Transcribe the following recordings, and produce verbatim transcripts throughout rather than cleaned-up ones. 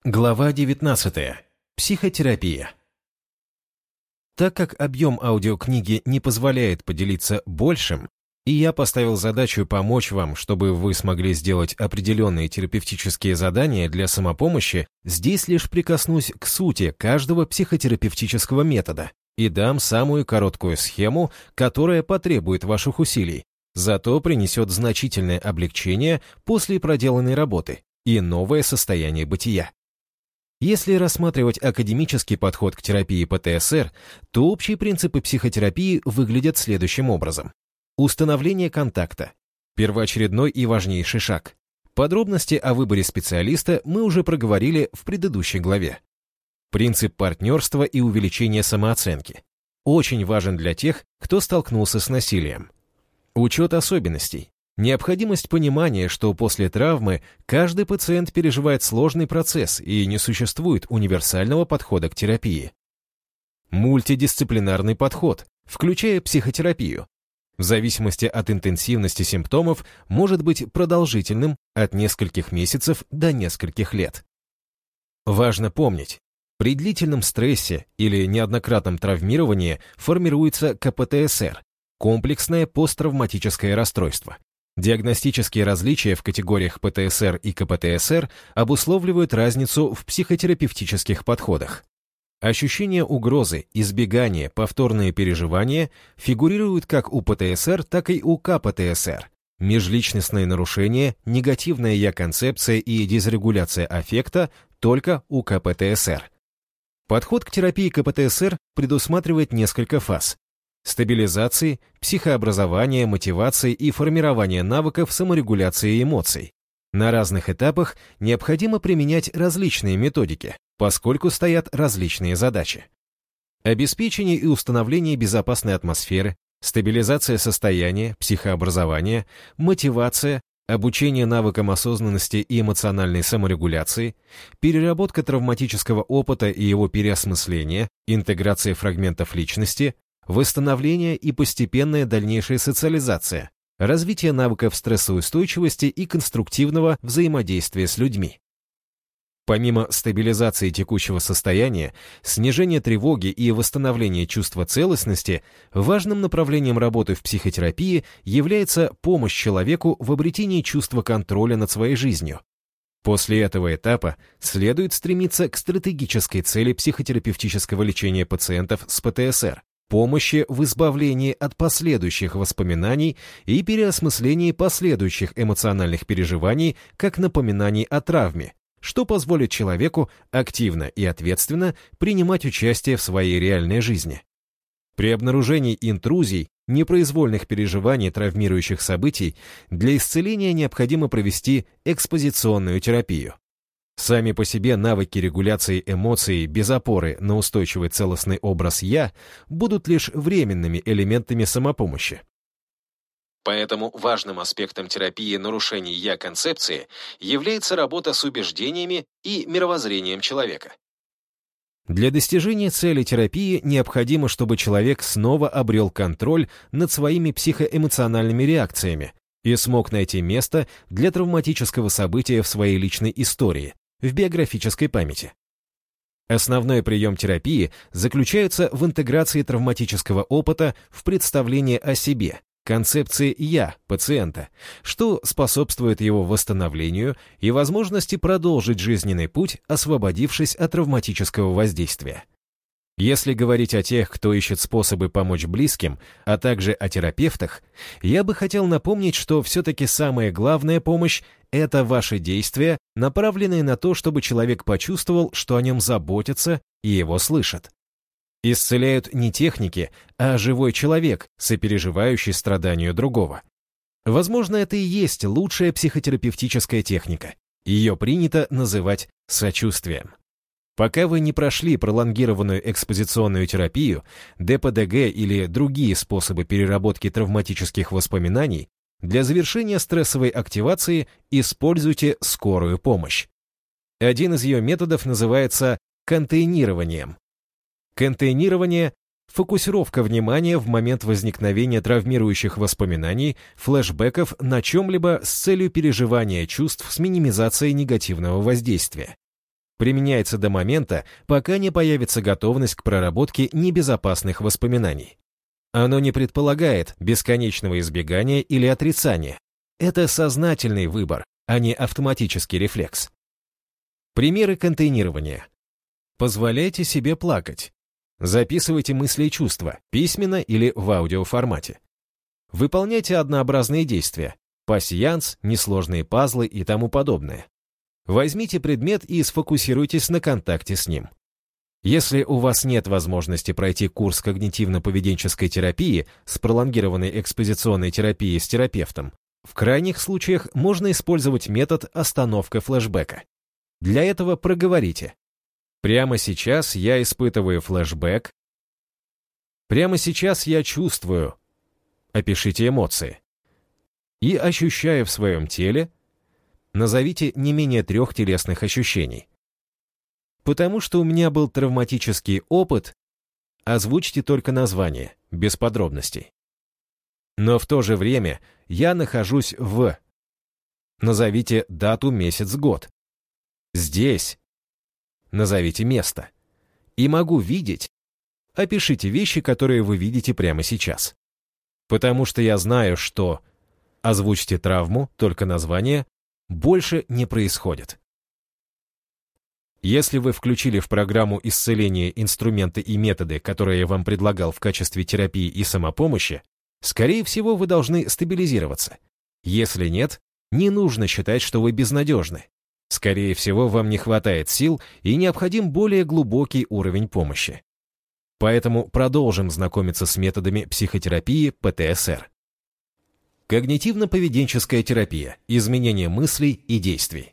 Глава девятнадцатая. Психотерапия. Так как объем аудиокниги не позволяет поделиться большим, и я поставил задачу помочь вам, чтобы вы смогли сделать определенные терапевтические задания для самопомощи, здесь лишь прикоснусь к сути каждого психотерапевтического метода и дам самую короткую схему, которая потребует ваших усилий, зато принесет значительное облегчение после проделанной работы и новое состояние бытия. Если рассматривать академический подход к терапии пэ тэ эс эр, то общие принципы психотерапии выглядят следующим образом. Установление контакта. Первоочередной и важнейший шаг. Подробности о выборе специалиста мы уже проговорили в предыдущей главе. Принцип партнерства и увеличения самооценки. Очень важен для тех, кто столкнулся с насилием. Учет особенностей. Необходимость понимания, что после травмы каждый пациент переживает сложный процесс и не существует универсального подхода к терапии. Мультидисциплинарный подход, включая психотерапию, в зависимости от интенсивности симптомов может быть продолжительным от нескольких месяцев до нескольких лет. Важно помнить, при длительном стрессе или неоднократном травмировании формируется ка пэ тэ эс эр – комплексное посттравматическое расстройство. Диагностические различия в категориях пэ тэ эс эр и ка пэ тэ эс эр обусловливают разницу в психотерапевтических подходах. Ощущение угрозы, избегание, повторные переживания фигурируют как у пэ тэ эс эр, так и у ка пэ тэ эс эр. Межличностные нарушения, негативная я-концепция и дисрегуляция аффекта только у ка пэ тэ эс эр. Подход к терапии ка пэ тэ эс эр предусматривает несколько фаз. Стабилизации, психообразования, мотивации и формирования навыков саморегуляции эмоций. На разных этапах необходимо применять различные методики, поскольку стоят различные задачи. Обеспечение и установление безопасной атмосферы, стабилизация состояния, психообразование, мотивация, обучение навыкам осознанности и эмоциональной саморегуляции, переработка травматического опыта и его переосмысление, интеграция фрагментов личности, восстановление и постепенная дальнейшая социализация, развитие навыков стрессоустойчивости и конструктивного взаимодействия с людьми. Помимо стабилизации текущего состояния, снижения тревоги и восстановления чувства целостности, важным направлением работы в психотерапии является помощь человеку в обретении чувства контроля над своей жизнью. После этого этапа следует стремиться к стратегической цели психотерапевтического лечения пациентов с пэ тэ эс эр, помощи в избавлении от последующих воспоминаний и переосмыслении последующих эмоциональных переживаний как напоминаний о травме, что позволит человеку активно и ответственно принимать участие в своей реальной жизни. При обнаружении интрузий, непроизвольных переживаний травмирующих событий, для исцеления необходимо провести экспозиционную терапию. Сами по себе навыки регуляции эмоций без опоры на устойчивый целостный образ «я» будут лишь временными элементами самопомощи. Поэтому важным аспектом терапии нарушений «я-концепции» является работа с убеждениями и мировоззрением человека. Для достижения цели терапии необходимо, чтобы человек снова обрел контроль над своими психоэмоциональными реакциями и смог найти место для травматического события в своей личной истории, в биографической памяти. Основной прием терапии заключается в интеграции травматического опыта в представление о себе, концепции «я» пациента, что способствует его восстановлению и возможности продолжить жизненный путь, освободившись от травматического воздействия. Если говорить о тех, кто ищет способы помочь близким, а также о терапевтах, я бы хотел напомнить, что все-таки самая главная помощь – это ваши действия, направленные на то, чтобы человек почувствовал, что о нем заботятся и его слышат. Исцеляют не техники, а живой человек, сопереживающий страданию другого. Возможно, это и есть лучшая психотерапевтическая техника. Ее принято называть сочувствием. Пока вы не прошли пролонгированную экспозиционную терапию, дэ пэ дэ гэ или другие способы переработки травматических воспоминаний, для завершения стрессовой активации используйте скорую помощь. Один из ее методов называется контейнированием. Контейнирование – фокусировка внимания в момент возникновения травмирующих воспоминаний, флешбеков на чем-либо с целью переживания чувств с минимизацией негативного воздействия. Применяется до момента, пока не появится готовность к проработке небезопасных воспоминаний. Оно не предполагает бесконечного избегания или отрицания. Это сознательный выбор, а не автоматический рефлекс. Примеры контейнирования. Позволяйте себе плакать. Записывайте мысли и чувства, письменно или в аудиоформате. Выполняйте однообразные действия, пасьянс, несложные пазлы и тому подобное. Возьмите предмет и сфокусируйтесь на контакте с ним. Если у вас нет возможности пройти курс когнитивно-поведенческой терапии с пролонгированной экспозиционной терапией с терапевтом, в крайних случаях можно использовать метод остановка флешбека. Для этого проговорите: «Прямо сейчас я испытываю флешбэк». «Прямо сейчас я чувствую». Опишите эмоции. «И ощущаю в своем теле». Назовите не менее трех телесных ощущений. «Потому что у меня был травматический опыт», озвучьте только название, без подробностей. «Но в то же время я нахожусь в». Назовите дату, месяц, год. «Здесь». Назовите место. «И могу видеть». Опишите вещи, которые вы видите прямо сейчас. «Потому что я знаю, что». Озвучьте травму, только название. «Больше не происходит». Если вы включили в программу исцеления инструменты и методы, которые я вам предлагал в качестве терапии и самопомощи, скорее всего, вы должны стабилизироваться. Если нет, не нужно считать, что вы безнадежны. Скорее всего, вам не хватает сил и необходим более глубокий уровень помощи. Поэтому продолжим знакомиться с методами психотерапии пэ тэ эс эр. Когнитивно-поведенческая терапия, изменение мыслей и действий.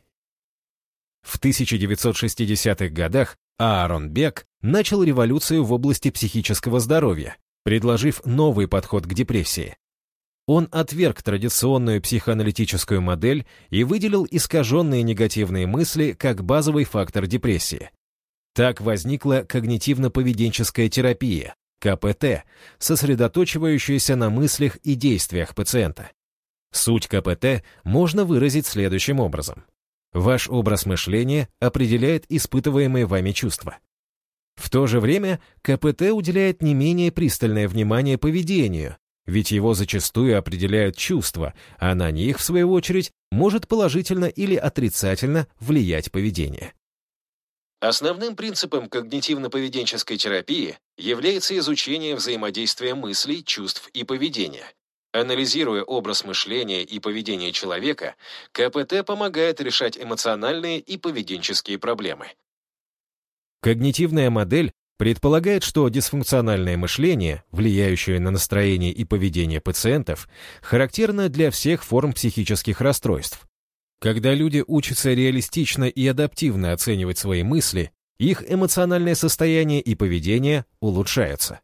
В тысяча девятьсот шестидесятых годах Аарон Бек начал революцию в области психического здоровья, предложив новый подход к депрессии. Он отверг традиционную психоаналитическую модель и выделил искаженные негативные мысли как базовый фактор депрессии. Так возникла когнитивно-поведенческая терапия, ка пэ тэ, сосредоточивающаяся на мыслях и действиях пациента. Суть ка пэ тэ можно выразить следующим образом. Ваш образ мышления определяет испытываемые вами чувства. В то же время ка пэ тэ уделяет не менее пристальное внимание поведению, ведь его зачастую определяют чувства, а на них, в свою очередь, может положительно или отрицательно влиять поведение. Основным принципом когнитивно-поведенческой терапии является изучение взаимодействия мыслей, чувств и поведения. Анализируя образ мышления и поведения человека, ка пэ тэ помогает решать эмоциональные и поведенческие проблемы. Когнитивная модель предполагает, что дисфункциональное мышление, влияющее на настроение и поведение пациентов, характерно для всех форм психических расстройств. Когда люди учатся реалистично и адаптивно оценивать свои мысли, их эмоциональное состояние и поведение улучшаются.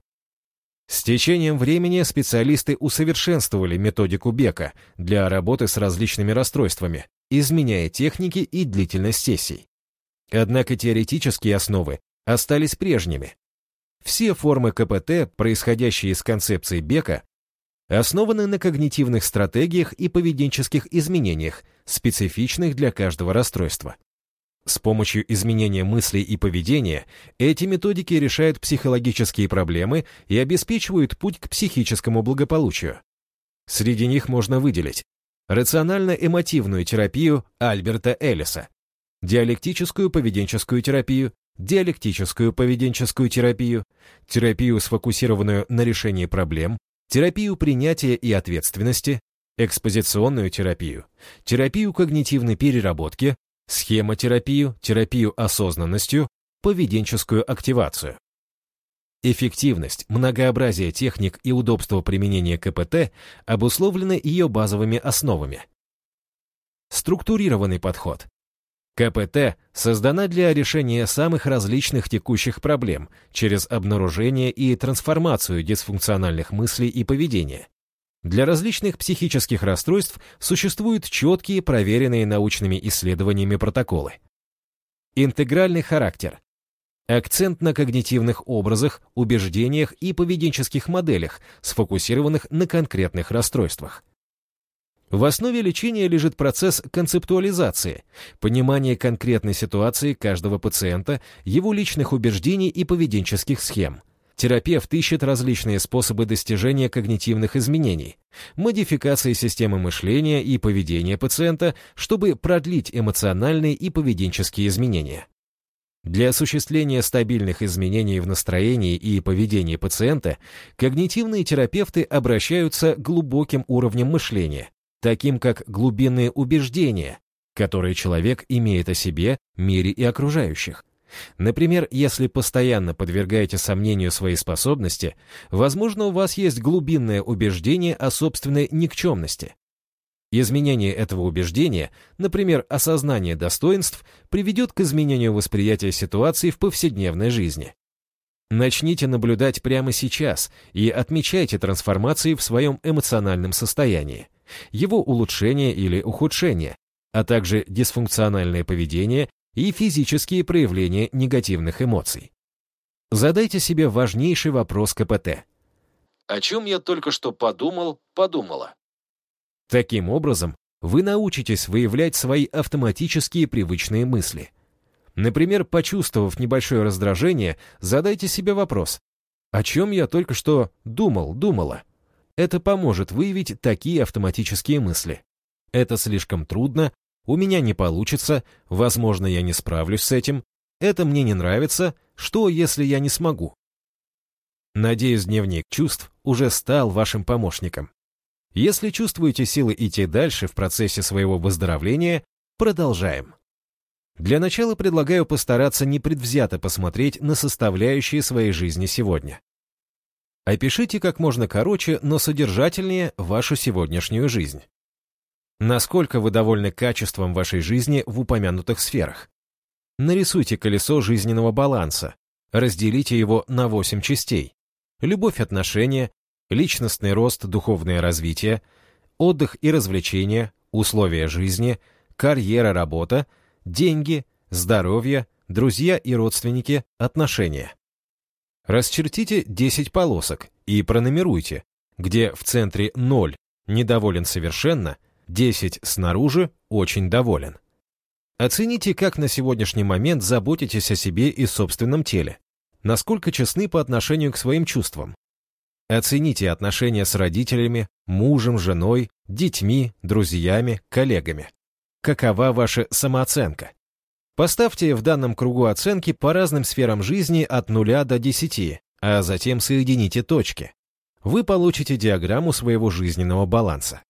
С течением времени специалисты усовершенствовали методику Бека для работы с различными расстройствами, изменяя техники и длительность сессий. Однако теоретические основы остались прежними. Все формы ка пэ тэ, происходящие из концепции Бека, основаны на когнитивных стратегиях и поведенческих изменениях, специфичных для каждого расстройства. С помощью изменения мыслей и поведения эти методики решают психологические проблемы и обеспечивают путь к психическому благополучию. Среди них можно выделить рационально-эмотивную терапию Альберта Эллиса, диалектическую поведенческую терапию, диалектическую поведенческую терапию, терапию, сфокусированную на решении проблем, терапию принятия и ответственности, экспозиционную терапию, терапию когнитивной переработки, схемотерапию, терапию осознанностью, поведенческую активацию. Эффективность, многообразие техник и удобство применения ка пэ тэ обусловлены ее базовыми основами. Структурированный подход. ка пэ тэ создана для решения самых различных текущих проблем через обнаружение и трансформацию дисфункциональных мыслей и поведения. Для различных психических расстройств существуют четкие, проверенные научными исследованиями протоколы. Интегральный характер. Акцент на когнитивных образах, убеждениях и поведенческих моделях, сфокусированных на конкретных расстройствах. В основе лечения лежит процесс концептуализации, понимание конкретной ситуации каждого пациента, его личных убеждений и поведенческих схем. Терапевт ищет различные способы достижения когнитивных изменений, модификации системы мышления и поведения пациента, чтобы продлить эмоциональные и поведенческие изменения. Для осуществления стабильных изменений в настроении и поведении пациента когнитивные терапевты обращаются к глубоким уровням мышления, таким как глубинные убеждения, которые человек имеет о себе, мире и окружающих. Например, если постоянно подвергаете сомнению свои способности, возможно, у вас есть глубинное убеждение о собственной никчемности. Изменение этого убеждения, например, осознание достоинств, приведет к изменению восприятия ситуации в повседневной жизни. Начните наблюдать прямо сейчас и отмечайте трансформации в своем эмоциональном состоянии, его улучшение или ухудшение, а также дисфункциональное поведение и физические проявления негативных эмоций. Задайте себе важнейший вопрос ка пэ тэ. О чем я только что подумал, подумала? Таким образом, вы научитесь выявлять свои автоматические привычные мысли. Например, почувствовав небольшое раздражение, задайте себе вопрос: о чем я только что думал, думала? Это поможет выявить такие автоматические мысли. Это слишком трудно, у меня не получится, возможно, я не справлюсь с этим, это мне не нравится, что, если я не смогу? Надеюсь, дневник чувств уже стал вашим помощником. Если чувствуете силы идти дальше в процессе своего выздоровления, продолжаем. Для начала предлагаю постараться непредвзято посмотреть на составляющие своей жизни сегодня. Опишите как можно короче, но содержательнее вашу сегодняшнюю жизнь. Насколько вы довольны качеством вашей жизни в упомянутых сферах? Нарисуйте колесо жизненного баланса, разделите его на восемь частей. Любовь, отношения, личностный рост, духовное развитие, отдых и развлечения, условия жизни, карьера, работа, деньги, здоровье, друзья и родственники, отношения. Расчертите десять полосок и пронумеруйте, где в центре ноль недоволен совершенно, десять снаружи очень доволен. Оцените, как на сегодняшний момент заботитесь о себе и собственном теле, насколько честны по отношению к своим чувствам. Оцените отношения с родителями, мужем, женой, детьми, друзьями, коллегами. Какова ваша самооценка? Поставьте в данном кругу оценки по разным сферам жизни от нуля до десяти, а затем соедините точки. Вы получите диаграмму своего жизненного баланса.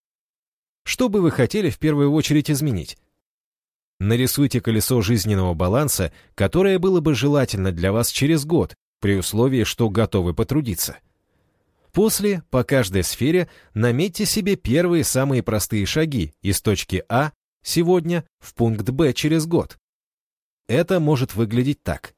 Что бы вы хотели в первую очередь изменить? Нарисуйте колесо жизненного баланса, которое было бы желательно для вас через год, при условии, что готовы потрудиться. После, по каждой сфере, наметьте себе первые самые простые шаги из точки А сегодня в пункт Б через год. Это может выглядеть так.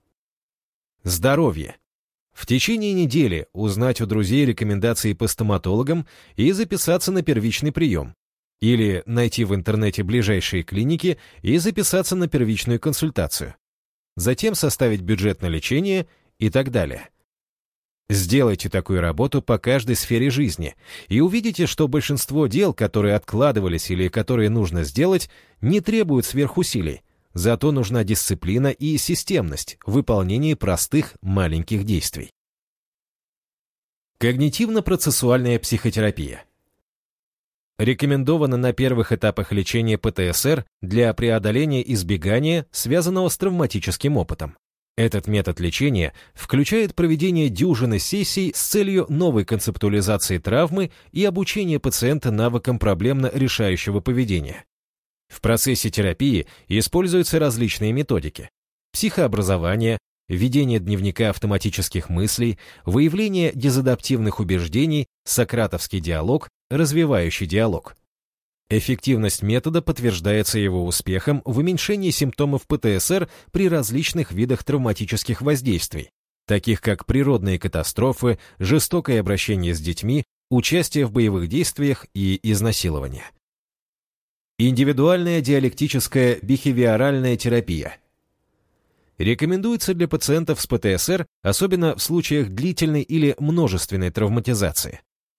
Здоровье. В течение недели узнать у друзей рекомендации по стоматологам и записаться на первичный прием. Или найти в интернете ближайшие клиники и записаться на первичную консультацию. Затем составить бюджет на лечение и так далее. Сделайте такую работу по каждой сфере жизни и увидите, что большинство дел, которые откладывались или которые нужно сделать, не требуют сверхусилий, зато нужна дисциплина и системность в выполнении простых маленьких действий. Когнитивно-процессуальная психотерапия. Рекомендовано на первых этапах лечения пэ тэ эс эр для преодоления избегания, связанного с травматическим опытом. Этот метод лечения включает проведение дюжины сессий с целью новой концептуализации травмы и обучения пациента навыкам проблемно-решающего поведения. В процессе терапии используются различные методики: психообразование, ведение дневника автоматических мыслей, выявление дезадаптивных убеждений, сократовский диалог, развивающий диалог. Эффективность метода подтверждается его успехом в уменьшении симптомов пэ тэ эс эр при различных видах травматических воздействий, таких как природные катастрофы, жестокое обращение с детьми, участие в боевых действиях и изнасилование. Индивидуальная диалектическая бихевиоральная терапия. Рекомендуется для пациентов с пэ тэ эс эр, особенно в случаях длительной или множественной травматизации.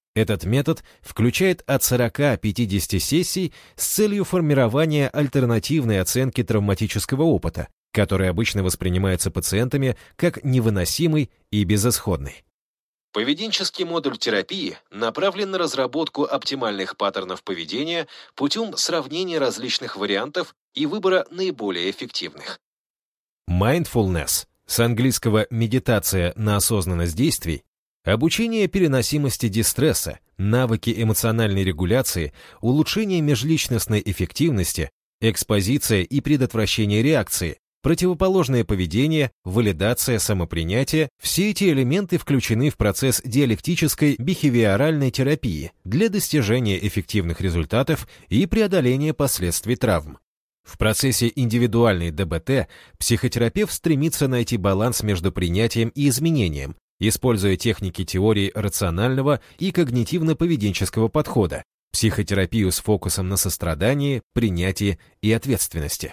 Этот метод включает от сорока до пятидесяти сессий с целью формирования альтернативной оценки травматического опыта, который обычно воспринимается пациентами как невыносимый и безысходный. Поведенческий модуль терапии направлен на разработку оптимальных паттернов поведения путем сравнения различных вариантов и выбора наиболее эффективных. Mindfulness, с английского «медитация на осознанность действий», обучение переносимости дистресса, навыки эмоциональной регуляции, улучшение межличностной эффективности, экспозиция и предотвращение реакции, противоположное поведение, валидация, самопринятие – все эти элементы включены в процесс диалектической бихевиоральной терапии для достижения эффективных результатов и преодоления последствий травм. В процессе индивидуальной ДБТ психотерапевт стремится найти баланс между принятием и изменением, используя техники теории рационального и когнитивно-поведенческого подхода, психотерапию с фокусом на сострадании, принятии и ответственности.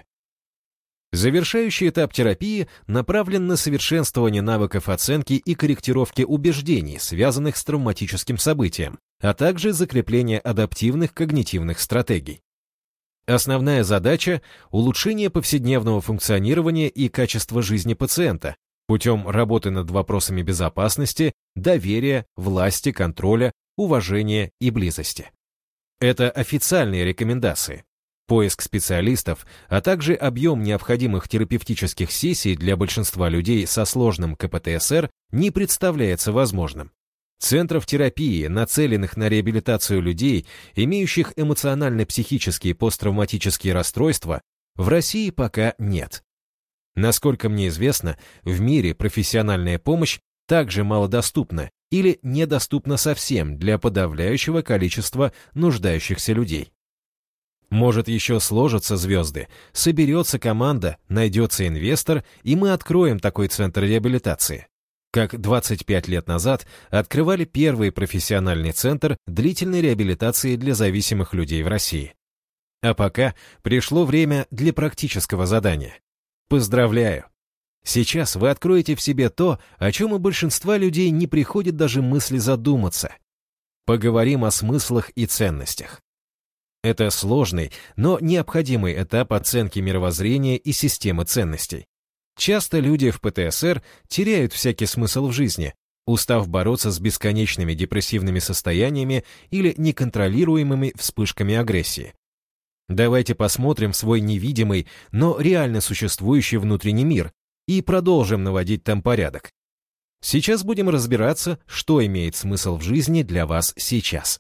Завершающий этап терапии направлен на совершенствование навыков оценки и корректировки убеждений, связанных с травматическим событием, а также закрепление адаптивных когнитивных стратегий. Основная задача – улучшение повседневного функционирования и качества жизни пациента путем работы над вопросами безопасности, доверия, власти, контроля, уважения и близости. Это официальные рекомендации. Поиск специалистов, а также объем необходимых терапевтических сессий для большинства людей со сложным ка пэ тэ эс эр не представляется возможным. Центров терапии, нацеленных на реабилитацию людей, имеющих эмоционально-психические посттравматические расстройства, в России пока нет. Насколько мне известно, в мире профессиональная помощь также малодоступна или недоступна совсем для подавляющего количества нуждающихся людей. Может, еще сложатся звезды, соберется команда, найдется инвестор, и мы откроем такой центр реабилитации. Как двадцать пять лет назад открывали первый профессиональный центр длительной реабилитации для зависимых людей в России. А пока пришло время для практического задания. Поздравляю! Сейчас вы откроете в себе то, о чем у большинства людей не приходит даже мысли задуматься. Поговорим о смыслах и ценностях. Это сложный, но необходимый этап оценки мировоззрения и системы ценностей. Часто люди в пэ тэ эс эр теряют всякий смысл в жизни, устав бороться с бесконечными депрессивными состояниями или неконтролируемыми вспышками агрессии. Давайте посмотрим свой невидимый, но реально существующий внутренний мир и продолжим наводить там порядок. Сейчас будем разбираться, что имеет смысл в жизни для вас сейчас.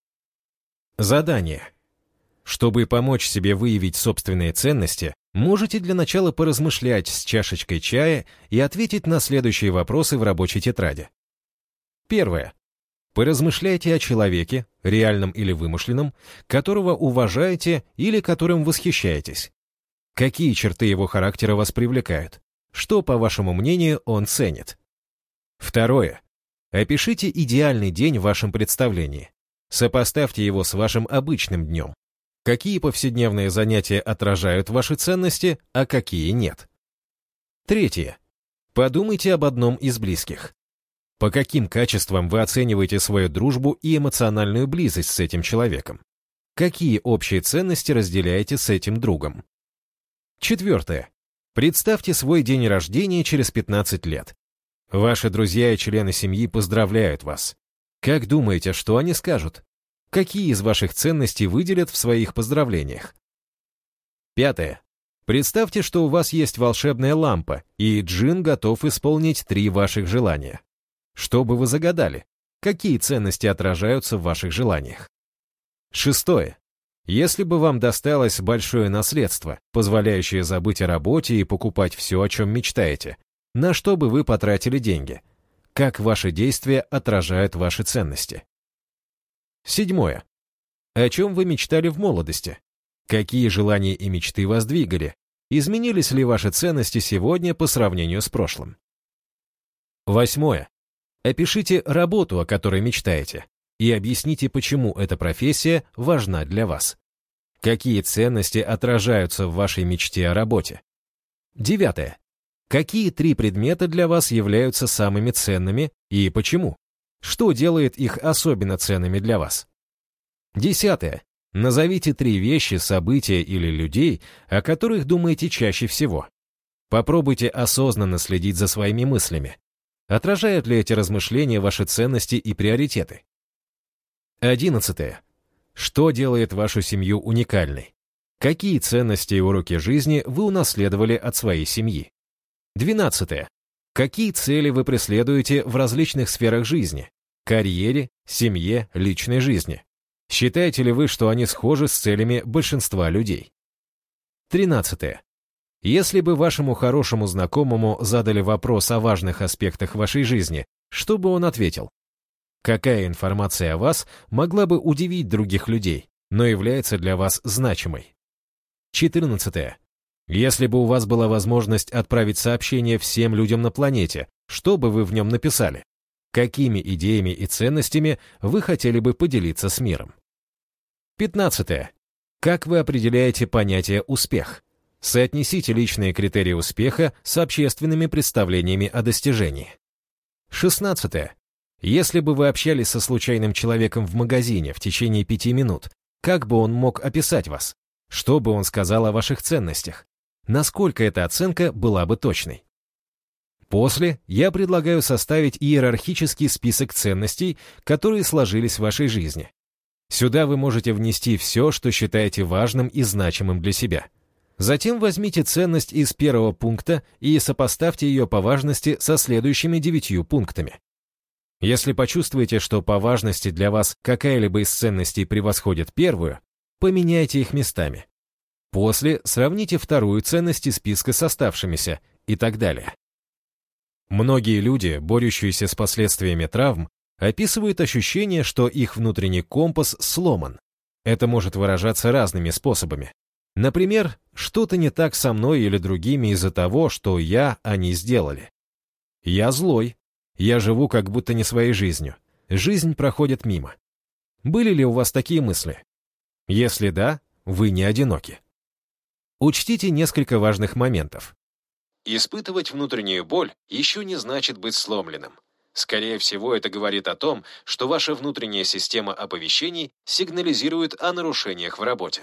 Задание. Чтобы помочь себе выявить собственные ценности, можете для начала поразмышлять с чашечкой чая и ответить на следующие вопросы в рабочей тетради. Первое. Поразмышляйте о человеке, реальном или вымышленном, которого уважаете или которым восхищаетесь. Какие черты его характера вас привлекают? Что, по вашему мнению, он ценит? Второе. Опишите идеальный день в вашем представлении. Сопоставьте его с вашим обычным днем. Какие повседневные занятия отражают ваши ценности, а какие нет? Третье. Подумайте об одном из близких. По каким качествам вы оцениваете свою дружбу и эмоциональную близость с этим человеком? Какие общие ценности разделяете с этим другом? Четвертое. Представьте свой день рождения через пятнадцать лет. Ваши друзья и члены семьи поздравляют вас. Как думаете, что они скажут? Какие из ваших ценностей выделят в своих поздравлениях? Пятое. Представьте, что у вас есть волшебная лампа, и джин готов исполнить три ваших желания. Что бы вы загадали? Какие ценности отражаются в ваших желаниях? Шестое. Если бы вам досталось большое наследство, позволяющее забыть о работе и покупать все, о чем мечтаете, на что бы вы потратили деньги? Как ваши действия отражают ваши ценности? Седьмое. О чем вы мечтали в молодости? Какие желания и мечты вас двигали? Изменились ли ваши ценности сегодня по сравнению с прошлым? Восьмое. Опишите работу, о которой мечтаете, и объясните, почему эта профессия важна для вас. Какие ценности отражаются в вашей мечте о работе? Девятое. Какие три предмета для вас являются самыми ценными и почему? Что делает их особенно ценными для вас? Десятое. Назовите три вещи, события или людей, о которых думаете чаще всего. Попробуйте осознанно следить за своими мыслями. Отражают ли эти размышления ваши ценности и приоритеты? Одиннадцатое. Что делает вашу семью уникальной? Какие ценности и уроки жизни вы унаследовали от своей семьи? Двенадцатое. Какие цели вы преследуете в различных сферах жизни? Карьере, семье, личной жизни? Считаете ли вы, что они схожи с целями большинства людей? Тринадцатое. Если бы вашему хорошему знакомому задали вопрос о важных аспектах вашей жизни, что бы он ответил? Какая информация о вас могла бы удивить других людей, но является для вас значимой? Четырнадцатое. Если бы у вас была возможность отправить сообщение всем людям на планете, что бы вы в нем написали? Какими идеями и ценностями вы хотели бы поделиться с миром? Пятнадцатое. Как вы определяете понятие «успех»? Соотнесите личные критерии успеха с общественными представлениями о достижении. Шестнадцатое. Если бы вы общались со случайным человеком в магазине в течение пяти минут, как бы он мог описать вас? Что бы он сказал о ваших ценностях? Насколько эта оценка была бы точной? После я предлагаю составить иерархический список ценностей, которые сложились в вашей жизни. Сюда вы можете внести все, что считаете важным и значимым для себя. Затем возьмите ценность из первого пункта и сопоставьте ее по важности со следующими девятью пунктами. Если почувствуете, что по важности для вас какая-либо из ценностей превосходит первую, поменяйте их местами. После сравните вторую ценность из списка с оставшимися и так далее. Многие люди, борющиеся с последствиями травм, описывают ощущение, что их внутренний компас сломан. Это может выражаться разными способами. Например, что-то не так со мной или другими из-за того, что я, они сделали. Я злой. Я живу как будто не своей жизнью. Жизнь проходит мимо. Были ли у вас такие мысли? Если да, вы не одиноки. Учтите несколько важных моментов. Испытывать внутреннюю боль еще не значит быть сломленным. Скорее всего, это говорит о том, что ваша внутренняя система оповещений сигнализирует о нарушениях в работе.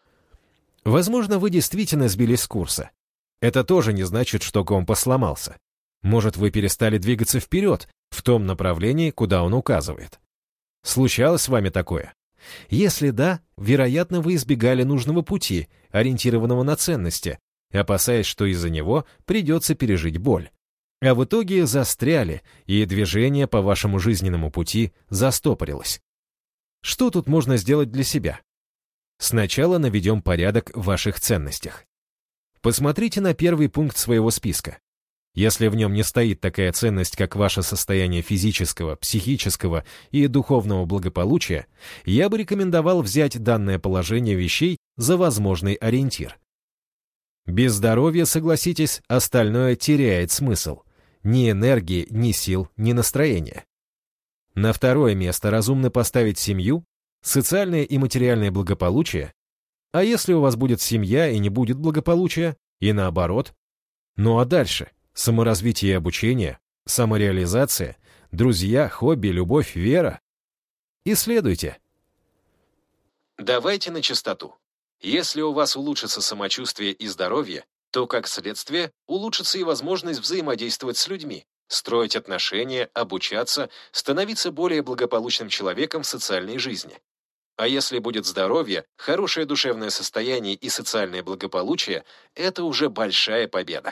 Возможно, вы действительно сбились с курса. Это тоже не значит, что компас сломался. Может, вы перестали двигаться вперед, в том направлении, куда он указывает. Случалось с вами такое? Если да, вероятно, вы избегали нужного пути, ориентированного на ценности, опасаясь, что из-за него придется пережить боль. А в итоге застряли, и движение по вашему жизненному пути застопорилось. Что тут можно сделать для себя? Сначала наведем порядок в ваших ценностях. Посмотрите на первый пункт своего списка. Если в нем не стоит такая ценность, как ваше состояние физического, психического и духовного благополучия, я бы рекомендовал взять данное положение вещей за возможный ориентир. Без здоровья, согласитесь, остальное теряет смысл. Ни энергии, ни сил, ни настроения. На второе место разумно поставить семью, социальное и материальное благополучие. А если у вас будет семья и не будет благополучия, и наоборот? Ну а дальше? Саморазвитие и обучение, самореализация, друзья, хобби, любовь, вера. Исследуйте. Давайте на чистоту. Если у вас улучшится самочувствие и здоровье, то, как следствие, улучшится и возможность взаимодействовать с людьми, строить отношения, обучаться, становиться более благополучным человеком в социальной жизни. А если будет здоровье, хорошее душевное состояние и социальное благополучие, это уже большая победа.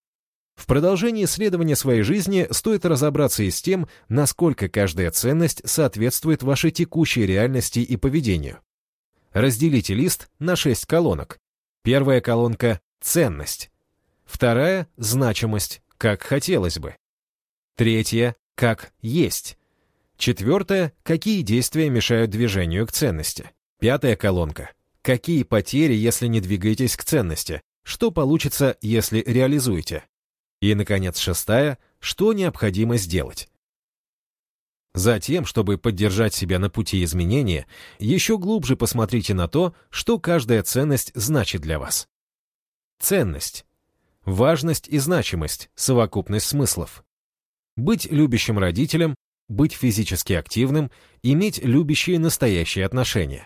В продолжении исследования своей жизни стоит разобраться и с тем, насколько каждая ценность соответствует вашей текущей реальности и поведению. Разделите лист на шесть колонок. Первая колонка – ценность. Вторая – значимость, как хотелось бы. Третья – как есть. Четвертая – какие действия мешают движению к ценности. Пятая колонка – какие потери, если не двигаетесь к ценности, что получится, если реализуете. И, наконец, шестая – что необходимо сделать. Затем, чтобы поддержать себя на пути изменения, еще глубже посмотрите на то, что каждая ценность значит для вас. Ценность. Важность и значимость, совокупность смыслов. Быть любящим родителем, быть физически активным, иметь любящие настоящие отношения.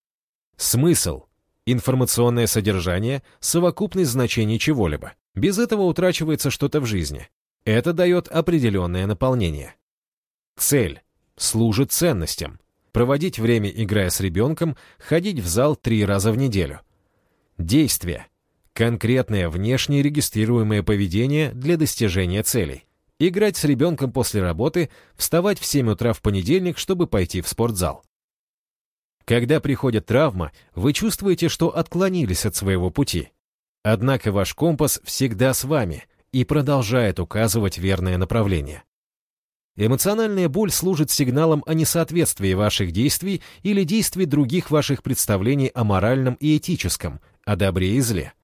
Смысл – информационное содержание, совокупность значений чего-либо. Без этого утрачивается что-то в жизни. Это дает определенное наполнение. Цель – служит ценностям. Проводить время, играя с ребенком, ходить в зал три раза в неделю. Действие – конкретное внешне регистрируемое поведение для достижения целей. Играть с ребенком после работы, вставать в семь утра в понедельник, чтобы пойти в спортзал. Когда приходит травма, вы чувствуете, что отклонились от своего пути. Однако ваш компас всегда с вами и продолжает указывать верное направление. Эмоциональная боль служит сигналом о несоответствии ваших действий или действий других ваших представлений о моральном и этическом, о добре и зле.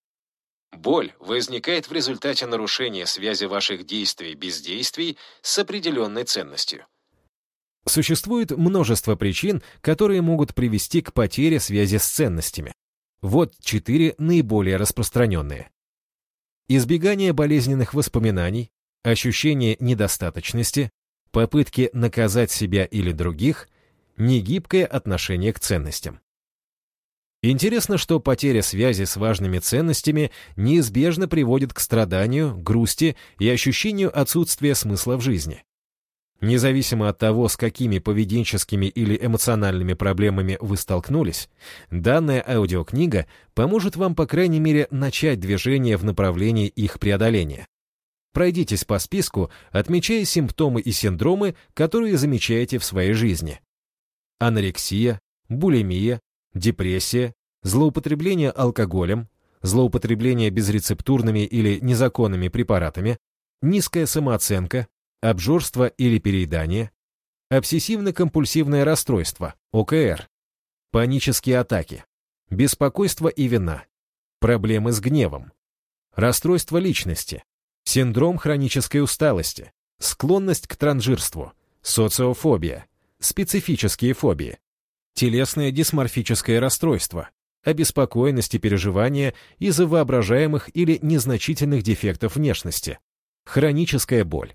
Боль возникает в результате нарушения связи ваших действий-бездействий с определенной ценностью. Существует множество причин, которые могут привести к потере связи с ценностями. Вот четыре наиболее распространенные. Избегание болезненных воспоминаний, ощущение недостаточности, попытки наказать себя или других, негибкое отношение к ценностям. Интересно, что потеря связи с важными ценностями неизбежно приводит к страданию, грусти и ощущению отсутствия смысла в жизни. Независимо от того, с какими поведенческими или эмоциональными проблемами вы столкнулись, данная аудиокнига поможет вам, по крайней мере, начать движение в направлении их преодоления. Пройдитесь по списку, отмечая симптомы и синдромы, которые замечаете в своей жизни. Анорексия, булимия, депрессия, злоупотребление алкоголем, злоупотребление безрецептурными или незаконными препаратами, низкая самооценка, обжорство или переедание, обсессивно-компульсивное расстройство, о ка эр, панические атаки, беспокойство и вина, проблемы с гневом, расстройство личности, синдром хронической усталости, склонность к транжирству, социофобия, специфические фобии, телесное дисморфическое расстройство, обеспокоенность и переживания из-за воображаемых или незначительных дефектов внешности, хроническая боль.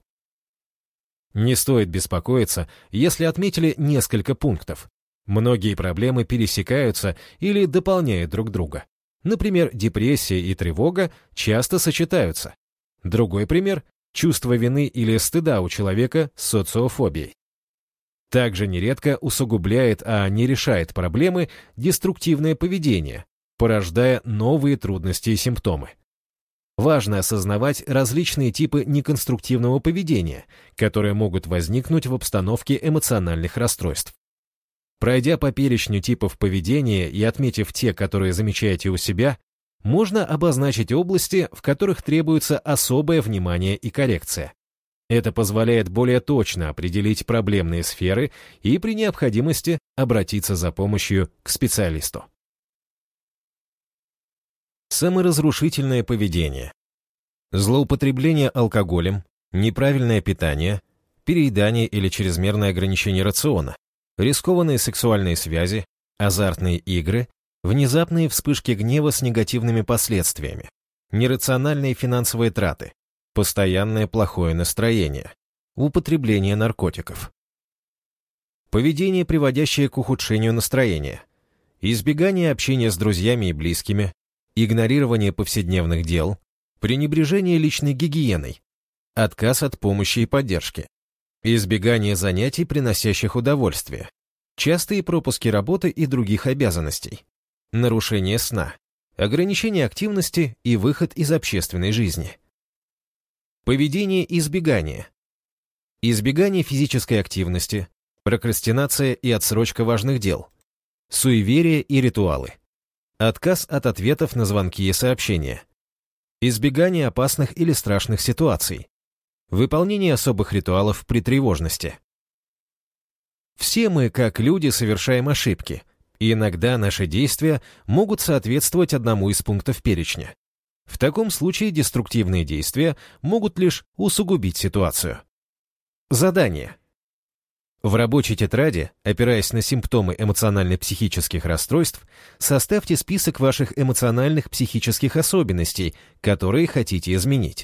Не стоит беспокоиться, если отметили несколько пунктов. Многие проблемы пересекаются или дополняют друг друга. Например, депрессия и тревога часто сочетаются. Другой пример – чувство вины или стыда у человека с социофобией. Также нередко усугубляет, а не решает проблемы деструктивное поведение, порождая новые трудности и симптомы. Важно осознавать различные типы неконструктивного поведения, которые могут возникнуть в обстановке эмоциональных расстройств. Пройдя по перечню типов поведения и отметив те, которые замечаете у себя, можно обозначить области, в которых требуется особое внимание и коррекция. Это позволяет более точно определить проблемные сферы и при необходимости обратиться за помощью к специалисту. Саморазрушительное поведение. Злоупотребление алкоголем, неправильное питание, переедание или чрезмерное ограничение рациона, рискованные сексуальные связи, азартные игры, внезапные вспышки гнева с негативными последствиями, нерациональные финансовые траты, постоянное плохое настроение, употребление наркотиков. Поведение, приводящее к ухудшению настроения, избегание общения с друзьями и близкими, игнорирование повседневных дел, пренебрежение личной гигиеной, отказ от помощи и поддержки, избегание занятий, приносящих удовольствие, частые пропуски работы и других обязанностей, нарушение сна, ограничение активности и выход из общественной жизни. Поведение избегания. Избегание физической активности, прокрастинация и отсрочка важных дел, суеверия и ритуалы, отказ от ответов на звонки и сообщения, избегание опасных или страшных ситуаций, выполнение особых ритуалов при тревожности. Все мы, как люди, совершаем ошибки, и иногда наши действия могут соответствовать одному из пунктов перечня. В таком случае деструктивные действия могут лишь усугубить ситуацию. Задание. В рабочей тетради, опираясь на симптомы эмоционально-психических расстройств, составьте список ваших эмоциональных психических особенностей, которые хотите изменить.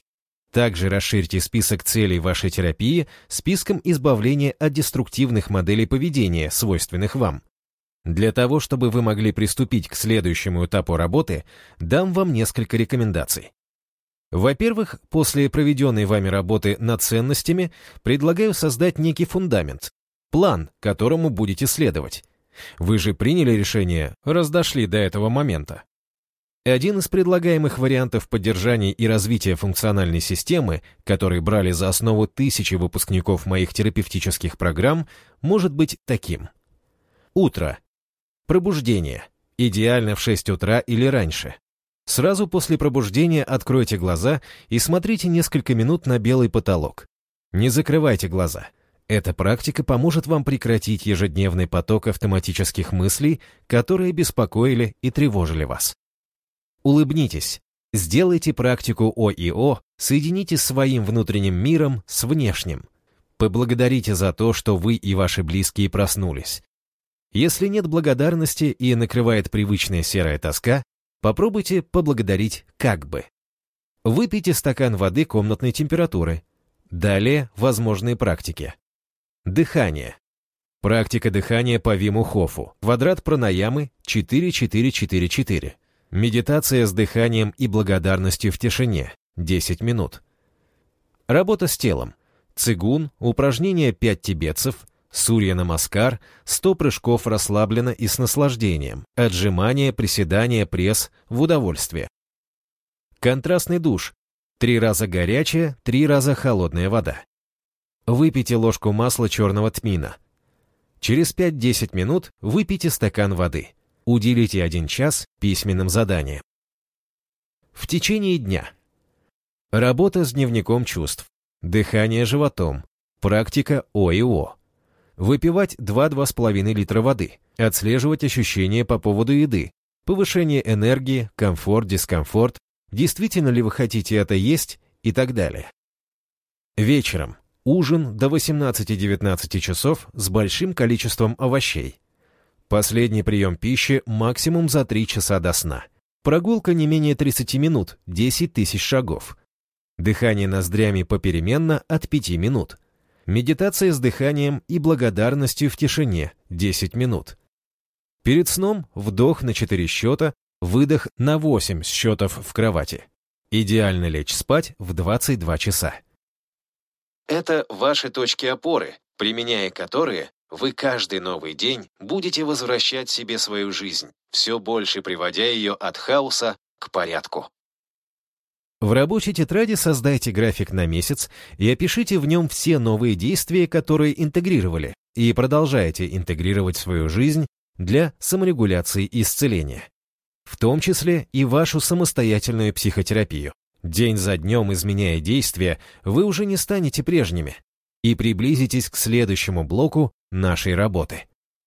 Также расширьте список целей вашей терапии списком избавления от деструктивных моделей поведения, свойственных вам. Для того, чтобы вы могли приступить к следующему этапу работы, дам вам несколько рекомендаций. Во-первых, после проведенной вами работы над ценностями, предлагаю создать некий фундамент, план, которому будете следовать. Вы же приняли решение, раз дошли до этого момента. Один из предлагаемых вариантов поддержания и развития функциональной системы, который брали за основу тысячи выпускников моих терапевтических программ, может быть таким. Утро. Пробуждение. Идеально в шесть утра или раньше. Сразу после пробуждения откройте глаза и смотрите несколько минут на белый потолок. Не закрывайте глаза. Эта практика поможет вам прекратить ежедневный поток автоматических мыслей, которые беспокоили и тревожили вас. Улыбнитесь. Сделайте практику О и О, соедините своим внутренним миром с внешним. Поблагодарите за то, что вы и ваши близкие проснулись. Если нет благодарности и накрывает привычная серая тоска, попробуйте поблагодарить как бы. Выпейте стакан воды комнатной температуры. Далее возможные практики. Дыхание. Практика дыхания по Виму Хофу. Квадрат пранаямы четыре четыре четыре четыре. Медитация с дыханием и благодарностью в тишине. десять минут. Работа с телом. Цигун, упражнения пять тибетцев, сурья-намаскар, сто прыжков расслабленно и с наслаждением, отжимания, приседания, пресс в удовольствие. Контрастный душ. Три раза горячая, три раза холодная вода. Выпейте ложку масла черного тмина. Через пять-десять минут выпейте стакан воды. Уделите один час письменным заданиям. В течение дня. Работа с дневником чувств. Дыхание животом. Практика О и О. Выпивать два-два с половиной литра воды. Отслеживать ощущения по поводу еды. Повышение энергии, комфорт, дискомфорт. Действительно ли вы хотите это есть и так далее. Вечером. Ужин до восемнадцати-девятнадцати часов с большим количеством овощей. Последний прием пищи максимум за три часа до сна. Прогулка не менее тридцати минут, десять тысяч шагов. Дыхание ноздрями попеременно от пяти минут. Медитация с дыханием и благодарностью в тишине, десять минут. Перед сном вдох на четыре счета, выдох на восемь счетов в кровати. Идеально лечь спать в двадцать два часа. Это ваши точки опоры, применяя которые вы каждый новый день будете возвращать себе свою жизнь, все больше приводя ее от хаоса к порядку. В рабочей тетради создайте график на месяц и опишите в нем все новые действия, которые интегрировали, и продолжаете интегрировать в свою жизнь для саморегуляции и исцеления. В том числе и вашу самостоятельную психотерапию. День за днем изменяя действия, вы уже не станете прежними и приблизитесь к следующему блоку нашей работы.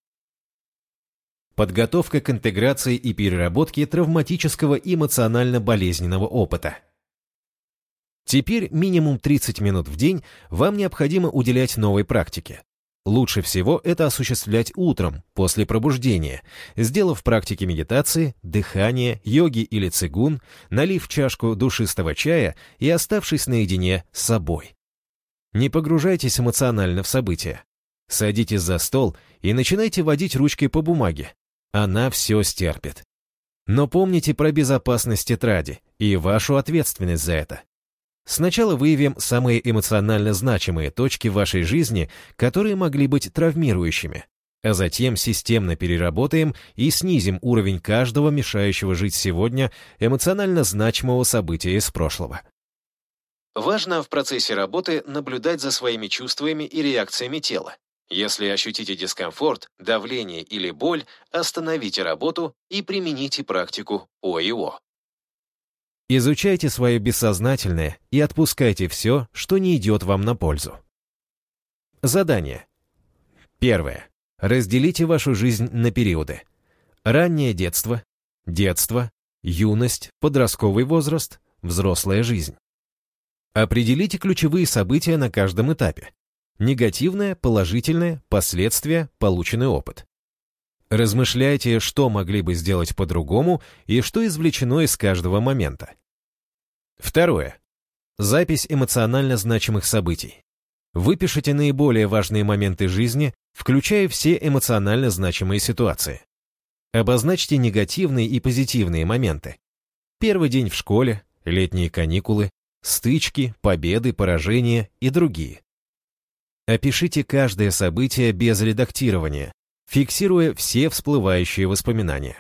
Подготовка к интеграции и переработке травматического и эмоционально-болезненного опыта. Теперь минимум тридцать минут в день вам необходимо уделять новой практике. Лучше всего это осуществлять утром, после пробуждения, сделав практики медитации, дыхания, йоги или цигун, налив чашку душистого чая и оставшись наедине с собой. Не погружайтесь эмоционально в события. Садитесь за стол и начинайте водить ручкой по бумаге. Она все стерпит. Но помните про безопасность тетради и вашу ответственность за это. Сначала выявим самые эмоционально значимые точки в вашей жизни, которые могли быть травмирующими, а затем системно переработаем и снизим уровень каждого мешающего жить сегодня эмоционально значимого события из прошлого. Важно в процессе работы наблюдать за своими чувствами и реакциями тела. Если ощутите дискомфорт, давление или боль, остановите работу и примените практику О и О. Изучайте свое бессознательное и отпускайте все, что не идет вам на пользу. Задание. Первое. Разделите вашу жизнь на периоды. Раннее детство, детство, юность, подростковый возраст, взрослая жизнь. Определите ключевые события на каждом этапе. Негативное, положительное, последствия, полученный опыт. Размышляйте, что могли бы сделать по-другому и что извлечено из каждого момента. Второе. Запись эмоционально значимых событий. Выпишите наиболее важные моменты жизни, включая все эмоционально значимые ситуации. Обозначьте негативные и позитивные моменты. Первый день в школе, летние каникулы, стычки, победы, поражения и другие. Опишите каждое событие без редактирования, фиксируя все всплывающие воспоминания.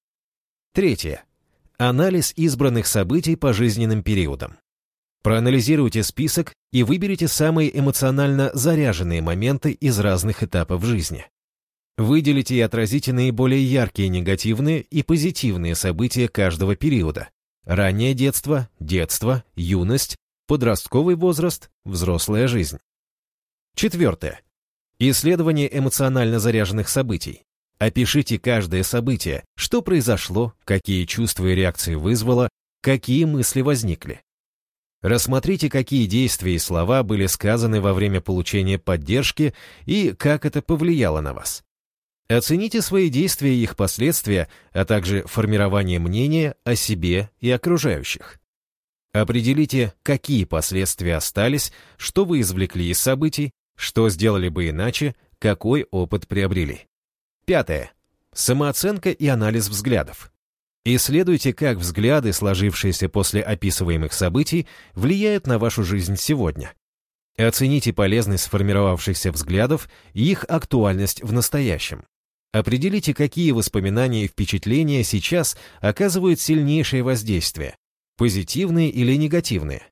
Третье. Анализ избранных событий по жизненным периодам. Проанализируйте список и выберите самые эмоционально заряженные моменты из разных этапов жизни. Выделите и отразите наиболее яркие негативные и позитивные события каждого периода. Раннее детство, детство, юность, подростковый возраст, взрослая жизнь. Четвертое. Исследование эмоционально заряженных событий. Опишите каждое событие, что произошло, какие чувства и реакции вызвало, какие мысли возникли. Рассмотрите, какие действия и слова были сказаны во время получения поддержки и как это повлияло на вас. Оцените свои действия и их последствия, а также формирование мнения о себе и окружающих. Определите, какие последствия остались, что вы извлекли из событий, что сделали бы иначе, какой опыт приобрели. Пятое. Самооценка и анализ взглядов. Исследуйте, как взгляды, сложившиеся после описываемых событий, влияют на вашу жизнь сегодня. Оцените полезность сформировавшихся взглядов и их актуальность в настоящем. Определите, какие воспоминания и впечатления сейчас оказывают сильнейшее воздействие, позитивные или негативные.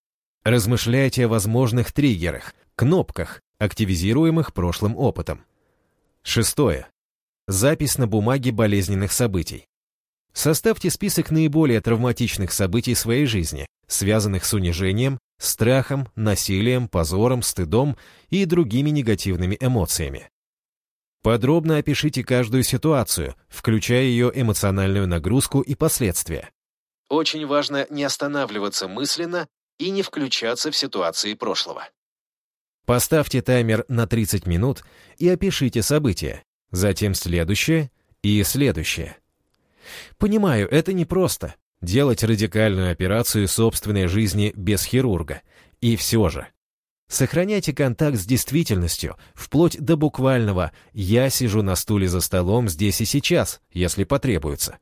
Размышляйте о возможных триггерах, кнопках, активизируемых прошлым опытом. Шестое. Запись на бумаге болезненных событий. Составьте список наиболее травматичных событий своей жизни, связанных с унижением, страхом, насилием, позором, стыдом и другими негативными эмоциями. Подробно опишите каждую ситуацию, включая ее эмоциональную нагрузку и последствия. Очень важно не останавливаться мысленно и не включаться в ситуации прошлого. Поставьте таймер на тридцать минут и опишите события, затем следующее и следующее. Понимаю, это непросто – делать радикальную операцию собственной жизни без хирурга. И все же. Сохраняйте контакт с действительностью, вплоть до буквального «я сижу на стуле за столом здесь и сейчас», если потребуется.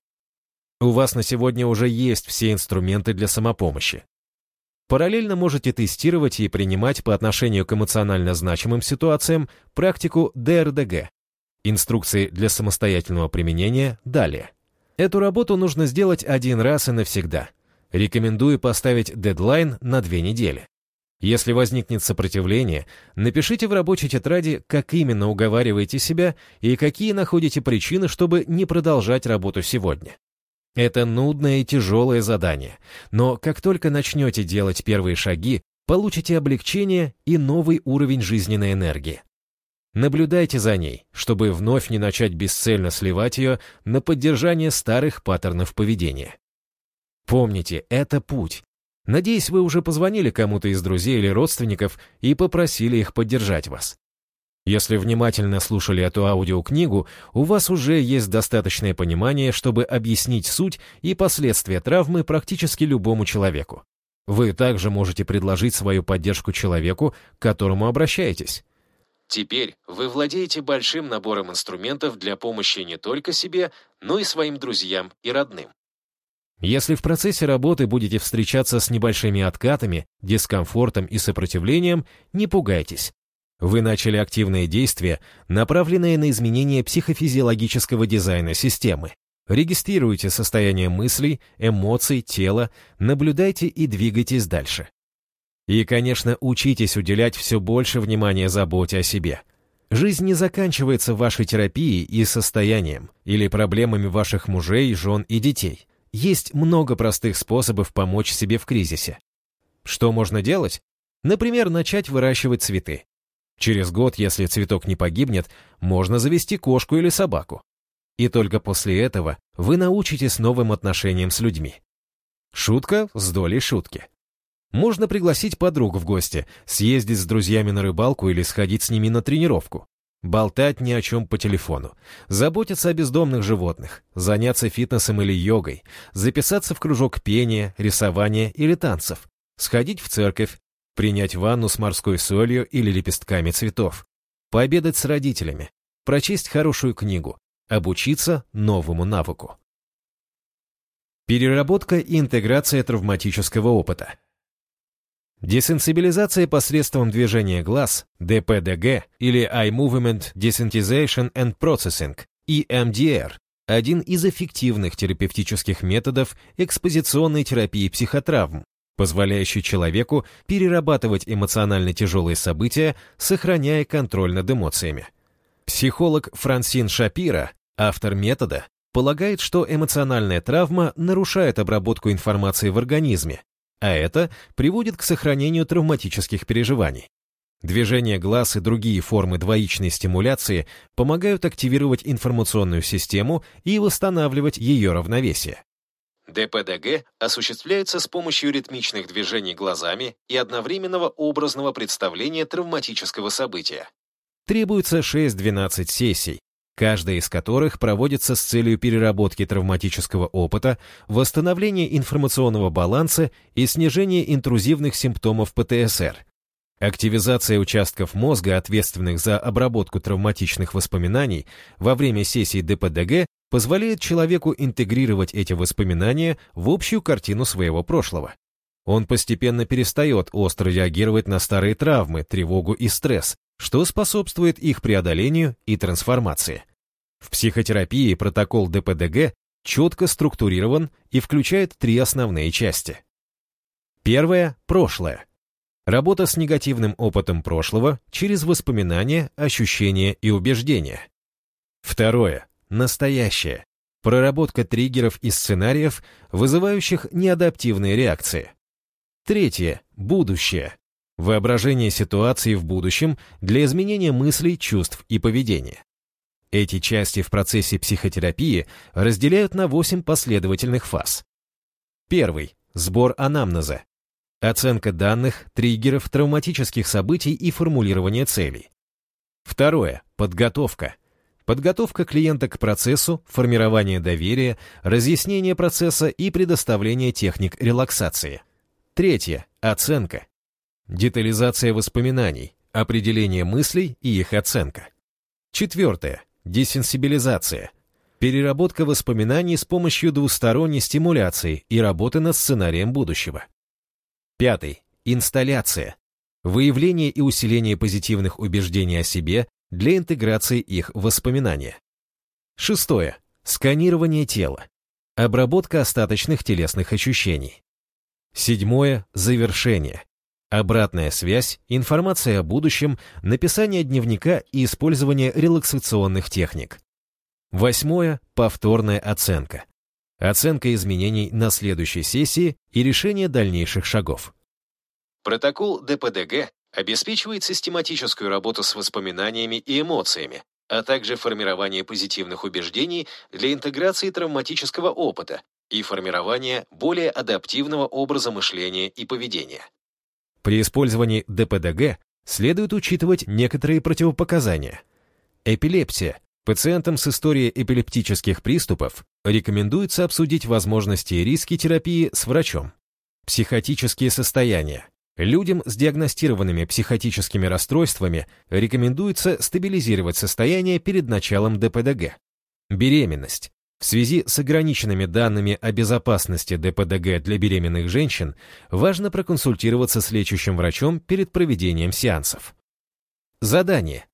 У вас на сегодня уже есть все инструменты для самопомощи. Параллельно можете тестировать и принимать по отношению к эмоционально значимым ситуациям практику дэ эр дэ гэ. Инструкции для самостоятельного применения далее. Эту работу нужно сделать один раз и навсегда. Рекомендую поставить дедлайн на две недели. Если возникнет сопротивление, напишите в рабочей тетради, как именно уговариваете себя и какие находите причины, чтобы не продолжать работу сегодня. Это нудное и тяжелое задание, но как только начнете делать первые шаги, получите облегчение и новый уровень жизненной энергии. Наблюдайте за ней, чтобы вновь не начать бесцельно сливать ее на поддержание старых паттернов поведения. Помните, это путь. Надеюсь, вы уже позвонили кому-то из друзей или родственников и попросили их поддержать вас. Если внимательно слушали эту аудиокнигу, у вас уже есть достаточное понимание, чтобы объяснить суть и последствия травмы практически любому человеку. Вы также можете предложить свою поддержку человеку, к которому обращаетесь. Теперь вы владеете большим набором инструментов для помощи не только себе, но и своим друзьям и родным. Если в процессе работы будете встречаться с небольшими откатами, дискомфортом и сопротивлением, не пугайтесь. Вы начали активные действия, направленные на изменение психофизиологического дизайна системы. Регистрируйте состояние мыслей, эмоций, тела, наблюдайте и двигайтесь дальше. И, конечно, учитесь уделять все больше внимания заботе о себе. Жизнь не заканчивается вашей терапией и состоянием, или проблемами ваших мужей, жен и детей. Есть много простых способов помочь себе в кризисе. Что можно делать? Например, начать выращивать цветы. Через год, если цветок не погибнет, можно завести кошку или собаку. И только после этого вы научитесь новым отношениям с людьми. Шутка с долей шутки. Можно пригласить подруг в гости, съездить с друзьями на рыбалку или сходить с ними на тренировку. Болтать ни о чем по телефону, заботиться о бездомных животных, заняться фитнесом или йогой, записаться в кружок пения, рисования или танцев. сходить в церковь, принять ванну с морской солью или лепестками цветов, пообедать с родителями, прочесть хорошую книгу, обучиться новому навыку. Переработка и интеграция травматического опыта. Десенсибилизация посредством движения глаз, ди пи ди джи или Eye Movement Desensitization and Processing, и эм ди эр, один из эффективных терапевтических методов экспозиционной терапии психотравм, позволяющий человеку перерабатывать эмоционально тяжелые события, сохраняя контроль над эмоциями. Психолог Франсин Шапиро, автор метода, полагает, что эмоциональная травма нарушает обработку информации в организме, а это приводит к сохранению травматических переживаний. Движение глаз и другие формы двоичной стимуляции помогают активировать информационную систему и восстанавливать ее равновесие. ди пи ди джи осуществляется с помощью ритмичных движений глазами и одновременного образного представления травматического события. Требуется шесть-двенадцать сессий, каждая из которых проводится с целью переработки травматического опыта, восстановления информационного баланса и снижения интрузивных симптомов пэ тэ эс эр. Активизация участков мозга, ответственных за обработку травматичных воспоминаний, во время сессий ди пи ди джи позволяет человеку интегрировать эти воспоминания в общую картину своего прошлого. Он постепенно перестает остро реагировать на старые травмы, тревогу и стресс, что способствует их преодолению и трансформации. В психотерапии протокол ди пи ди джи четко структурирован и включает три основные части. Первое – прошлое. Работа с негативным опытом прошлого через воспоминания, ощущения и убеждения. Второе – настоящее. Проработка триггеров и сценариев, вызывающих неадаптивные реакции. Третье – будущее. Воображение ситуации в будущем для изменения мыслей, чувств и поведения. Эти части в процессе психотерапии разделяют на восемь последовательных фаз. Первый – сбор анамнеза. Оценка данных, триггеров, травматических событий и формулирование целей. Второе – подготовка. Подготовка клиента к процессу, формирование доверия, разъяснение процесса и предоставление техник релаксации. Третье – оценка. Детализация воспоминаний, определение мыслей и их оценка. Четвертое – десенсибилизация. Переработка воспоминаний с помощью двусторонней стимуляции и работы над сценарием будущего. Пятый – инсталляция. Выявление и усиление позитивных убеждений о себе для интеграции их в воспоминания. Шестое – сканирование тела. Обработка остаточных телесных ощущений. Седьмое – завершение. Обратная связь, информация о будущем, написание дневника и использование релаксационных техник. Восьмое – повторная оценка. Оценка изменений на следующей сессии и решение дальнейших шагов. Протокол ди пи ди джи обеспечивает систематическую работу с воспоминаниями и эмоциями, а также формирование позитивных убеждений для интеграции травматического опыта и формирования более адаптивного образа мышления и поведения. При использовании ди пи ди джи следует учитывать некоторые противопоказания. Эпилепсия. Пациентам с историей эпилептических приступов рекомендуется обсудить возможности и риски терапии с врачом. Психотические состояния. Людям с диагностированными психотическими расстройствами рекомендуется стабилизировать состояние перед началом ди пи ди джи. Беременность. В связи с ограниченными данными о безопасности ди пи ди джи для беременных женщин важно проконсультироваться с лечащим врачом перед проведением сеансов. Задание.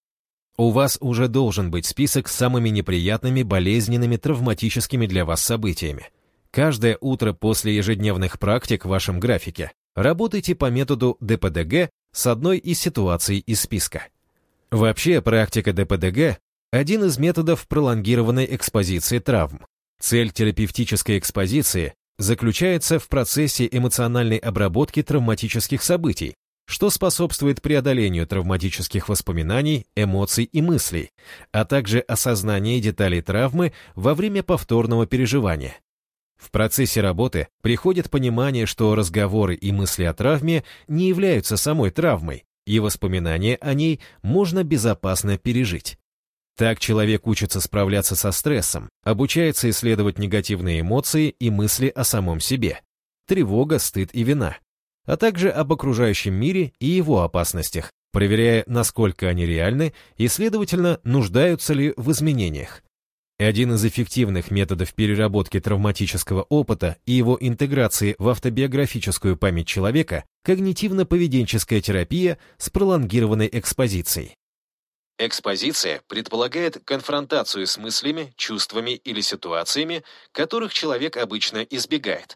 У вас уже должен быть список с самыми неприятными, болезненными, травматическими для вас событиями. Каждое утро после ежедневных практик в вашем графике работайте по методу ди пи ди джи с одной из ситуаций из списка. Вообще, практика ди пи ди джи – один из методов пролонгированной экспозиции травм. Цель терапевтической экспозиции заключается в процессе эмоциональной обработки травматических событий, что способствует преодолению травматических воспоминаний, эмоций и мыслей, а также осознанию деталей травмы во время повторного переживания. В процессе работы приходит понимание, что разговоры и мысли о травме не являются самой травмой, и воспоминания о ней можно безопасно пережить. Так человек учится справляться со стрессом, обучается исследовать негативные эмоции и мысли о самом себе. Тревога, стыд и вина. а также об окружающем мире и его опасностях, проверяя, насколько они реальны и, следовательно, нуждаются ли в изменениях. Один из эффективных методов переработки травматического опыта и его интеграции в автобиографическую память человека – когнитивно-поведенческая терапия с пролонгированной экспозицией. Экспозиция предполагает конфронтацию с мыслями, чувствами или ситуациями, которых человек обычно избегает.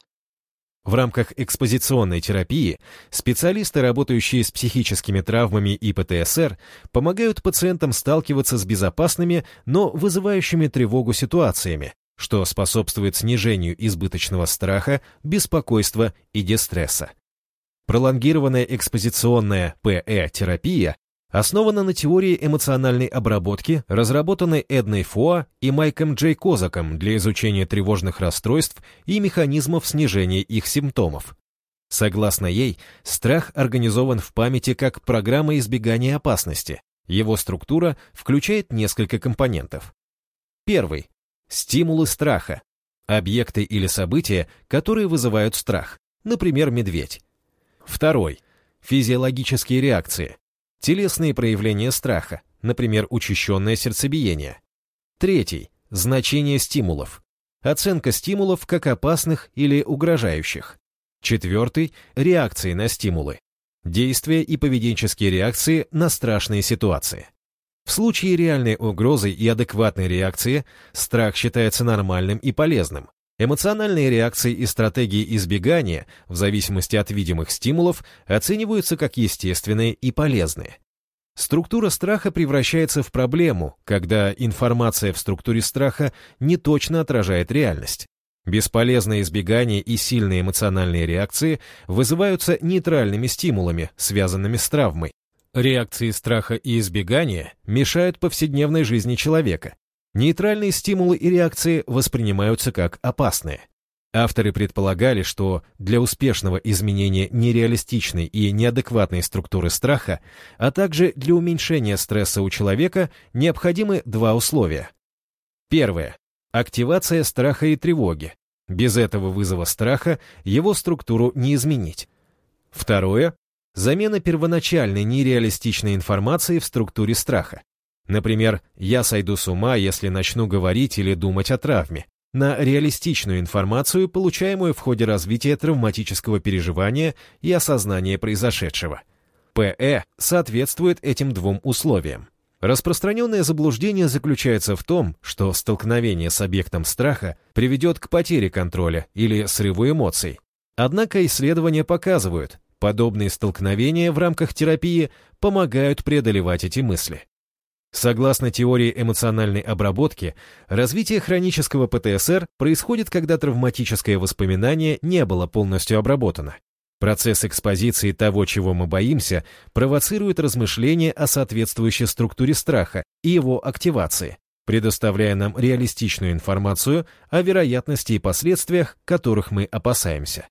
В рамках экспозиционной терапии специалисты, работающие с психическими травмами и пэ тэ эс эр, помогают пациентам сталкиваться с безопасными, но вызывающими тревогу ситуациями, что способствует снижению избыточного страха, беспокойства и дистресса. Пролонгированная экспозиционная пэ э-терапия основана на теории эмоциональной обработки, разработанной Эдной Фоа и Майком Джей Козаком для изучения тревожных расстройств и механизмов снижения их симптомов. Согласно ей, страх организован в памяти как программа избегания опасности. Его структура включает несколько компонентов. Первый – стимулы страха, объекты или события, которые вызывают страх, например, медведь. Второй – физиологические реакции, телесные проявления страха, например, учащенное сердцебиение. Третий – значение стимулов, оценка стимулов как опасных или угрожающих. Четвертый – реакции на стимулы, действия и поведенческие реакции на страшные ситуации. В случае реальной угрозы и адекватной реакции страх считается нормальным и полезным. Эмоциональные реакции и стратегии избегания, в зависимости от видимых стимулов, оцениваются как естественные и полезные. Структура страха превращается в проблему, когда информация в структуре страха не точно отражает реальность. Бесполезное избегание и сильные эмоциональные реакции вызываются нейтральными стимулами, связанными с травмой. Реакции страха и избегания мешают повседневной жизни человека. Нейтральные стимулы и реакции воспринимаются как опасные. Авторы предполагали, что для успешного изменения нереалистичной и неадекватной структуры страха, а также для уменьшения стресса у человека необходимы два условия. Первое. Активация страха и тревоги. Без этого вызова страха его структуру не изменить. Второе. Замена первоначальной нереалистичной информации в структуре страха. Например, «я сойду с ума, если начну говорить или думать о травме», на реалистичную информацию, получаемую в ходе развития травматического переживания и осознания произошедшего. пэ э соответствует этим двум условиям. Распространенное заблуждение заключается в том, что столкновение с объектом страха приведет к потере контроля или срыву эмоций. Однако исследования показывают, подобные столкновения в рамках терапии помогают преодолевать эти мысли. Согласно теории эмоциональной обработки, развитие хронического пэ тэ эс эр происходит, когда травматическое воспоминание не было полностью обработано. Процесс экспозиции того, чего мы боимся, провоцирует размышления о соответствующей структуре страха и его активации, предоставляя нам реалистичную информацию о вероятности и последствиях, которых мы опасаемся.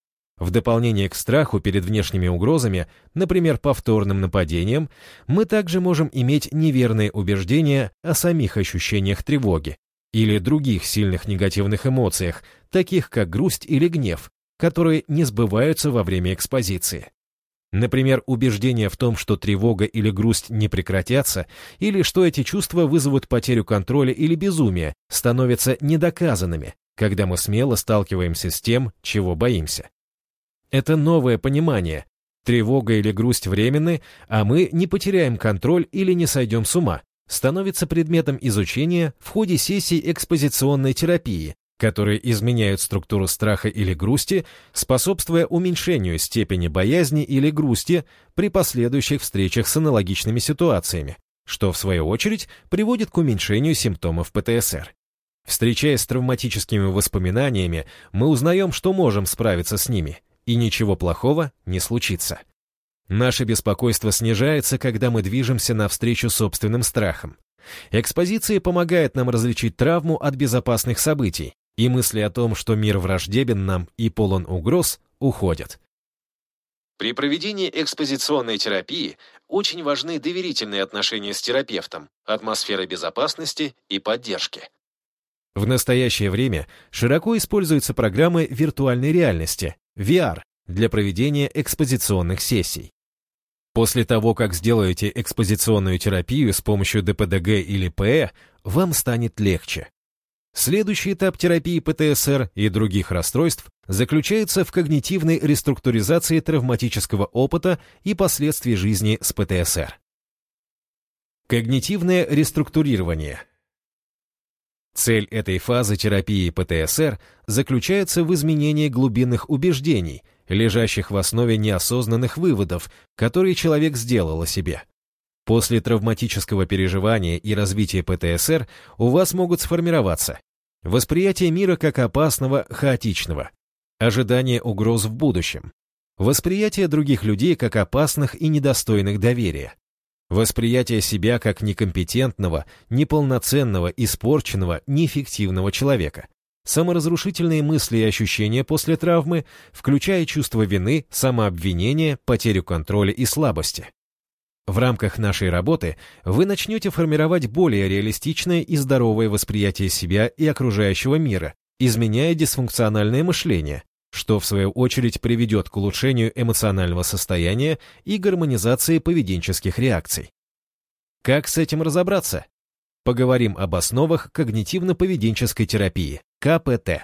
В дополнение к страху перед внешними угрозами, например, повторным нападением, мы также можем иметь неверные убеждения о самих ощущениях тревоги или других сильных негативных эмоциях, таких как грусть или гнев, которые не сбываются во время экспозиции. Например, убеждение в том, что тревога или грусть не прекратятся, или что эти чувства вызовут потерю контроля или безумие, становятся недоказанными, когда мы смело сталкиваемся с тем, чего боимся. Это новое понимание. Тревога или грусть временны, а мы не потеряем контроль или не сойдем с ума, становится предметом изучения в ходе сессий экспозиционной терапии, которые изменяют структуру страха или грусти, способствуя уменьшению степени боязни или грусти при последующих встречах с аналогичными ситуациями, что, в свою очередь, приводит к уменьшению симптомов пэ тэ эс эр. Встречаясь с травматическими воспоминаниями, мы узнаем, что можем справиться с ними, и ничего плохого не случится. Наше беспокойство снижается, когда мы движемся навстречу собственным страхам. Экспозиция помогает нам различить травму от безопасных событий, и мысли о том, что мир враждебен нам и полон угроз, уходят. При проведении экспозиционной терапии очень важны доверительные отношения с терапевтом, атмосфера безопасности и поддержки. В настоящее время широко используются программы виртуальной реальности, ви ар, для проведения экспозиционных сессий. После того, как сделаете экспозиционную терапию с помощью дэ пэ дэ гэ или пэ э, вам станет легче. Следующий этап терапии пэ тэ эс эр и других расстройств заключается в когнитивной реструктуризации травматического опыта и последствий жизни с пэ тэ эс эр. Когнитивное реструктурирование. Цель этой фазы терапии пэ тэ эс эр заключается в изменении глубинных убеждений, лежащих в основе неосознанных выводов, которые человек сделал о себе. После травматического переживания и развития пэ тэ эс эр у вас могут сформироваться восприятие мира как опасного, хаотичного, ожидание угроз в будущем, восприятие других людей как опасных и недостойных доверия, восприятие себя как некомпетентного, неполноценного, испорченного, неэффективного человека, саморазрушительные мысли и ощущения после травмы, включая чувство вины, самообвинения, потерю контроля и слабости. В рамках нашей работы вы начнете формировать более реалистичное и здоровое восприятие себя и окружающего мира, изменяя дисфункциональное мышление, что в свою очередь приведет к улучшению эмоционального состояния и гармонизации поведенческих реакций. Как с этим разобраться? Поговорим об основах когнитивно-поведенческой терапии, ка пэ тэ.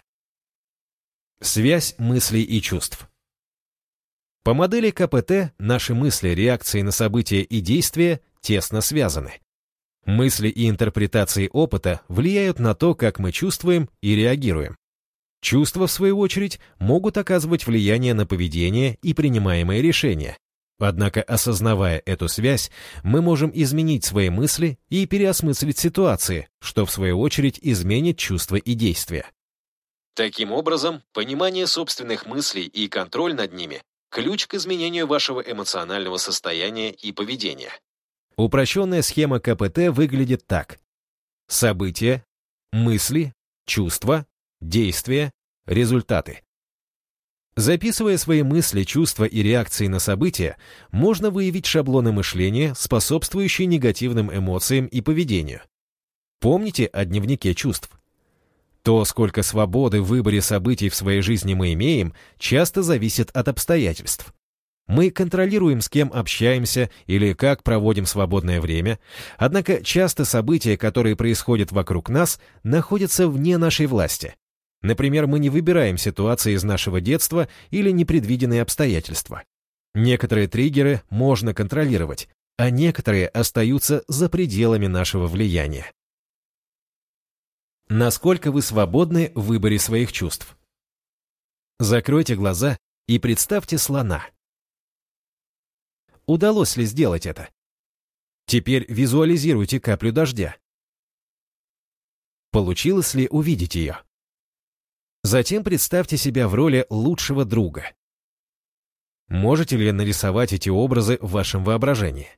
Связь мыслей и чувств. По модели ка пэ тэ наши мысли, реакции на события и действия тесно связаны. Мысли и интерпретации опыта влияют на то, как мы чувствуем и реагируем. Чувства, в свою очередь, могут оказывать влияние на поведение и принимаемые решения. Однако, осознавая эту связь, мы можем изменить свои мысли и переосмыслить ситуации, что, в свою очередь, изменит чувства и действия. Таким образом, понимание собственных мыслей и контроль над ними – ключ к изменению вашего эмоционального состояния и поведения. Упрощенная схема ка пэ тэ выглядит так. События, мысли, чувства, действия, результаты. Записывая свои мысли, чувства и реакции на события, можно выявить шаблоны мышления, способствующие негативным эмоциям и поведению. Помните о дневнике чувств? То, сколько свободы в выборе событий в своей жизни мы имеем, часто зависит от обстоятельств. Мы контролируем, с кем общаемся или как проводим свободное время, однако часто события, которые происходят вокруг нас, находятся вне нашей власти. Например, мы не выбираем ситуации из нашего детства или непредвиденные обстоятельства. Некоторые триггеры можно контролировать, а некоторые остаются за пределами нашего влияния. Насколько вы свободны в выборе своих чувств? Закройте глаза и представьте слона. Удалось ли сделать это? Теперь визуализируйте каплю дождя. Получилось ли увидеть ее? Затем представьте себя в роли лучшего друга. Можете ли нарисовать эти образы в вашем воображении?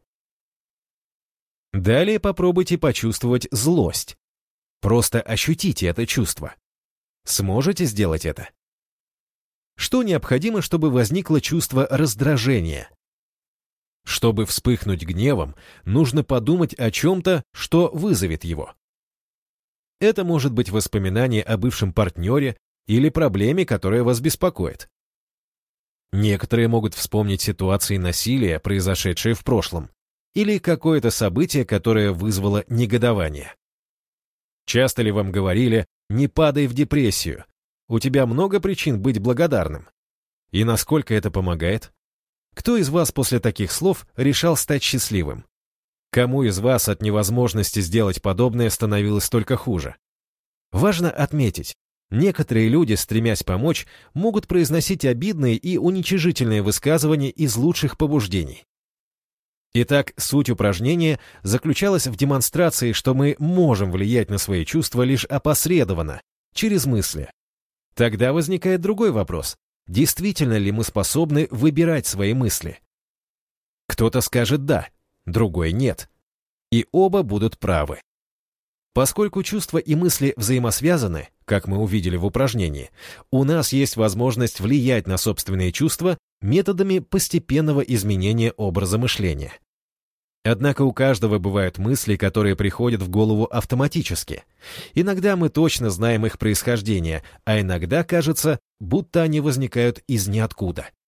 Далее попробуйте почувствовать злость. Просто ощутите это чувство. Сможете сделать это? Что необходимо, чтобы возникло чувство раздражения? Чтобы вспыхнуть гневом, нужно подумать о чем-то, что вызовет его. Это может быть воспоминание о бывшем партнере или проблеме, которая вас беспокоит. Некоторые могут вспомнить ситуации насилия, произошедшие в прошлом, или какое-то событие, которое вызвало негодование. Часто ли вам говорили «не падай в депрессию», у тебя много причин быть благодарным? И насколько это помогает? Кто из вас после таких слов решал стать счастливым? Кому из вас от невозможности сделать подобное становилось только хуже? Важно отметить, некоторые люди, стремясь помочь, могут произносить обидные и уничижительные высказывания из лучших побуждений. Итак, суть упражнения заключалась в демонстрации, что мы можем влиять на свои чувства лишь опосредованно, через мысли. Тогда возникает другой вопрос. Действительно ли мы способны выбирать свои мысли? Кто-то скажет «да», другой «нет». И оба будут правы. Поскольку чувства и мысли взаимосвязаны, как мы увидели в упражнении, у нас есть возможность влиять на собственные чувства методами постепенного изменения образа мышления. Однако у каждого бывают мысли, которые приходят в голову автоматически. Иногда мы точно знаем их происхождение, а иногда кажется, будто они возникают из ниоткуда.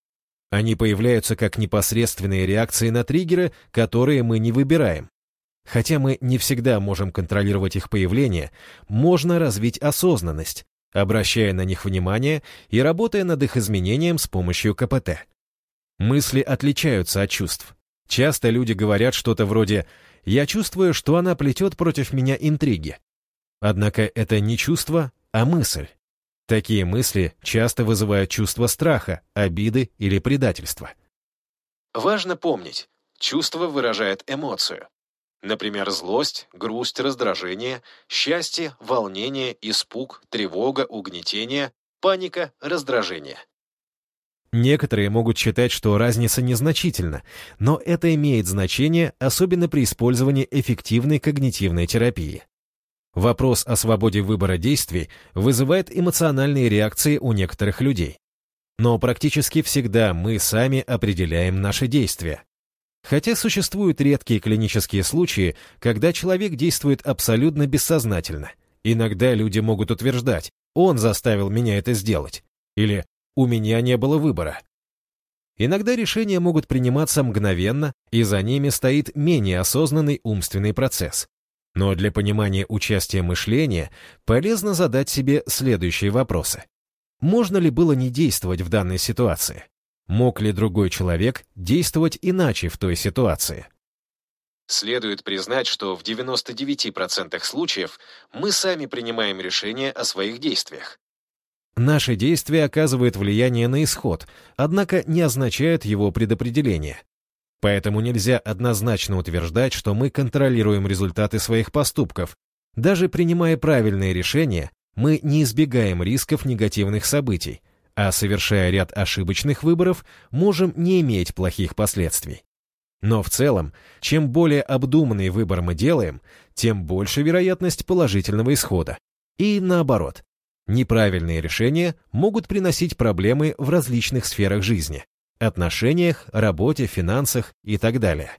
Они появляются как непосредственные реакции на триггеры, которые мы не выбираем. Хотя мы не всегда можем контролировать их появление, можно развить осознанность, обращая на них внимание и работая над их изменением с помощью ка пэ тэ. Мысли отличаются от чувств. Часто люди говорят что-то вроде «я чувствую, что она плетет против меня интриги». Однако это не чувство, а мысль. Такие мысли часто вызывают чувство страха, обиды или предательства. Важно помнить, чувство выражает эмоцию. Например, злость, грусть, раздражение, счастье, волнение, испуг, тревога, угнетение, паника, раздражение. Некоторые могут считать, что разница незначительна, но это имеет значение, особенно при использовании эффективной когнитивной терапии. Вопрос о свободе выбора действий вызывает эмоциональные реакции у некоторых людей. Но практически всегда мы сами определяем наши действия. Хотя существуют редкие клинические случаи, когда человек действует абсолютно бессознательно. Иногда люди могут утверждать «он заставил меня это сделать» или «у меня не было выбора». Иногда решения могут приниматься мгновенно, и за ними стоит менее осознанный умственный процесс. Но для понимания участия мышления полезно задать себе следующие вопросы. Можно ли было не действовать в данной ситуации? Мог ли другой человек действовать иначе в той ситуации? Следует признать, что в девяноста девяти процентах случаев мы сами принимаем решения о своих действиях. Наши действия оказывают влияние на исход, однако не означают его предопределение. Поэтому нельзя однозначно утверждать, что мы контролируем результаты своих поступков. Даже принимая правильные решения, мы не избегаем рисков негативных событий, а совершая ряд ошибочных выборов, можем не иметь плохих последствий. Но в целом, чем более обдуманный выбор мы делаем, тем больше вероятность положительного исхода. И наоборот, неправильные решения могут приносить проблемы в различных сферах жизни – отношениях, работе, финансах и так далее.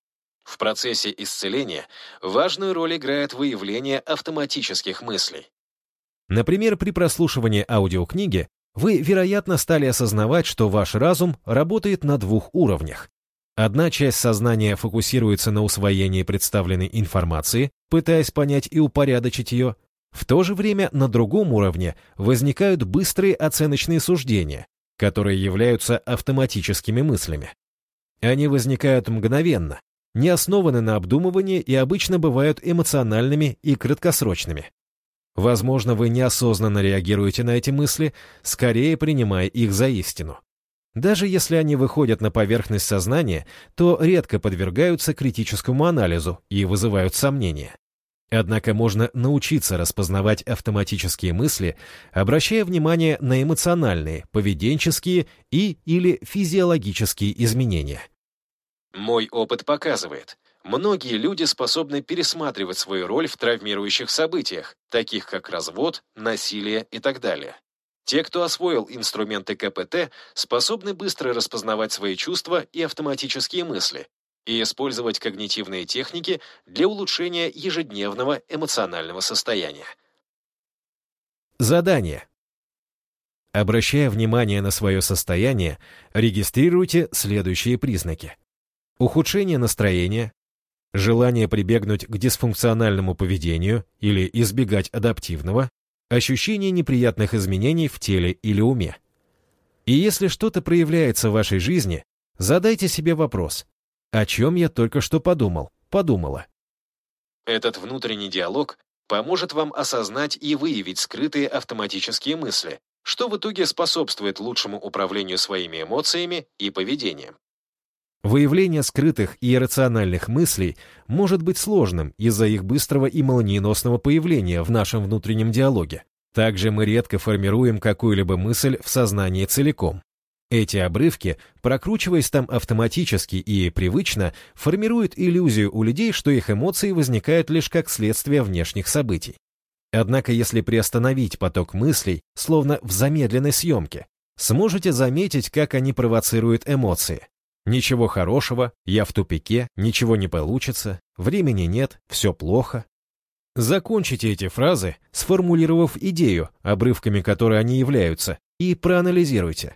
В процессе исцеления важную роль играет выявление автоматических мыслей. Например, при прослушивании аудиокниги вы, вероятно, стали осознавать, что ваш разум работает на двух уровнях. Одна часть сознания фокусируется на усвоении представленной информации, пытаясь понять и упорядочить ее. В то же время на другом уровне возникают быстрые оценочные суждения, которые являются автоматическими мыслями. Они возникают мгновенно, не основаны на обдумывании и обычно бывают эмоциональными и краткосрочными. Возможно, вы неосознанно реагируете на эти мысли, скорее принимая их за истину. Даже если они выходят на поверхность сознания, то редко подвергаются критическому анализу и вызывают сомнения. Однако можно научиться распознавать автоматические мысли, обращая внимание на эмоциональные, поведенческие и или физиологические изменения. Мой опыт показывает, многие люди способны пересматривать свою роль в травмирующих событиях, таких как развод, насилие и так далее. Те, кто освоил инструменты ка пэ тэ, способны быстро распознавать свои чувства и автоматические мысли и использовать когнитивные техники для улучшения ежедневного эмоционального состояния. Задание. Обращая внимание на свое состояние, регистрируйте следующие признаки. Ухудшение настроения, желание прибегнуть к дисфункциональному поведению или избегать адаптивного, ощущение неприятных изменений в теле или уме. И если что-то проявляется в вашей жизни, задайте себе вопрос: о чем я только что подумал, подумала? Этот внутренний диалог поможет вам осознать и выявить скрытые автоматические мысли, что в итоге способствует лучшему управлению своими эмоциями и поведением. Выявление скрытых и иррациональных мыслей может быть сложным из-за их быстрого и молниеносного появления в нашем внутреннем диалоге. Также мы редко формируем какую-либо мысль в сознании целиком. Эти обрывки, прокручиваясь там автоматически и привычно, формируют иллюзию у людей, что их эмоции возникают лишь как следствие внешних событий. Однако если приостановить поток мыслей, словно в замедленной съемке, сможете заметить, как они провоцируют эмоции. Ничего хорошего, я в тупике, ничего не получится, времени нет, все плохо. Закончите эти фразы, сформулировав идею, обрывками которой они являются, и проанализируйте.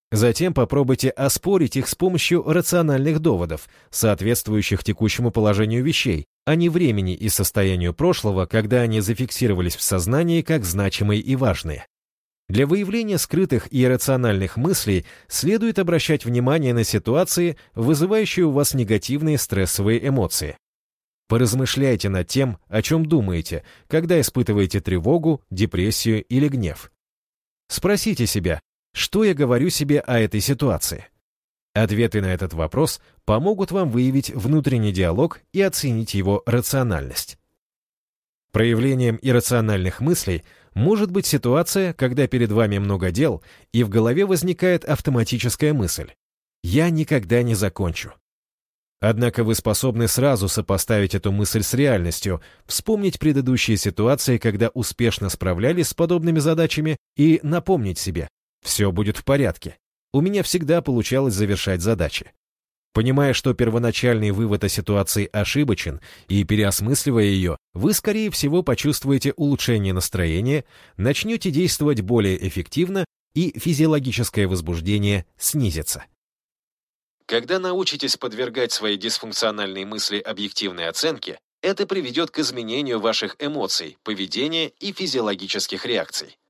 Затем попробуйте оспорить их с помощью рациональных доводов, соответствующих текущему положению вещей, а не времени и состоянию прошлого, когда они зафиксировались в сознании как значимые и важные. Для выявления скрытых и иррациональных мыслей следует обращать внимание на ситуации, вызывающие у вас негативные стрессовые эмоции. Поразмышляйте над тем, о чем думаете, когда испытываете тревогу, депрессию или гнев. Спросите себя, что я говорю себе о этой ситуации? Ответы на этот вопрос помогут вам выявить внутренний диалог и оценить его рациональность. Проявлением иррациональных мыслей может быть ситуация, когда перед вами много дел, и в голове возникает автоматическая мысль «я никогда не закончу». Однако вы способны сразу сопоставить эту мысль с реальностью, вспомнить предыдущие ситуации, когда успешно справлялись с подобными задачами, и напомнить себе «все будет в порядке, у меня всегда получалось завершать задачи». Понимая, что первоначальный вывод о ситуации ошибочен, и переосмысливая ее, вы, скорее всего, почувствуете улучшение настроения, начнете действовать более эффективно, и физиологическое возбуждение снизится. Когда научитесь подвергать свои дисфункциональные мысли объективной оценке, это приведет к изменению ваших эмоций, поведения и физиологических реакций.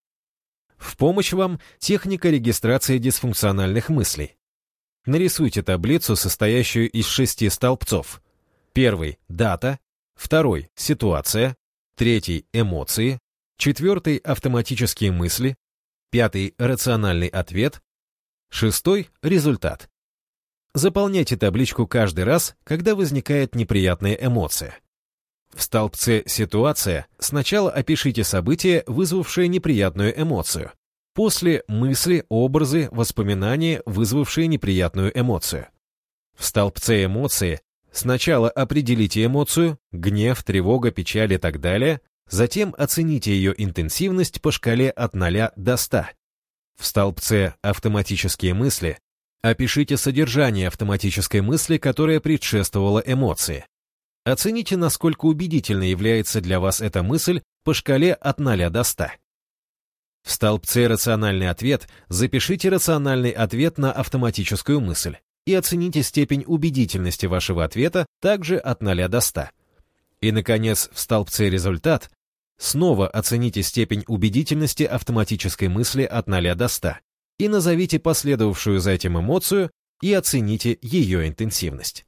В помощь вам техника регистрации дисфункциональных мыслей. Нарисуйте таблицу, состоящую из шести столбцов. Первый – дата, второй – ситуация, третий – эмоции, четвертый – автоматические мысли, пятый – рациональный ответ, шестой – результат. Заполняйте табличку каждый раз, когда возникает неприятная эмоция. В столбце «Ситуация» сначала опишите событие, вызвавшее неприятную эмоцию. После мысли, образы, воспоминания, вызвавшие неприятную эмоцию. В столбце эмоции сначала определите эмоцию, гнев, тревога, печаль и так далее, затем оцените ее интенсивность по шкале от ноля до ста. В столбце автоматические мысли опишите содержание автоматической мысли, которая предшествовала эмоции. Оцените, насколько убедительной является для вас эта мысль по шкале от ноля до ста. В столбце «Рациональный ответ» запишите рациональный ответ на автоматическую мысль и оцените степень убедительности вашего ответа также от ноля до ста. И, наконец, в столбце «Результат» снова оцените степень убедительности автоматической мысли от ноля до ста и назовите последовавшую за этим эмоцию и оцените ее интенсивность.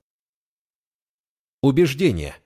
Убеждение.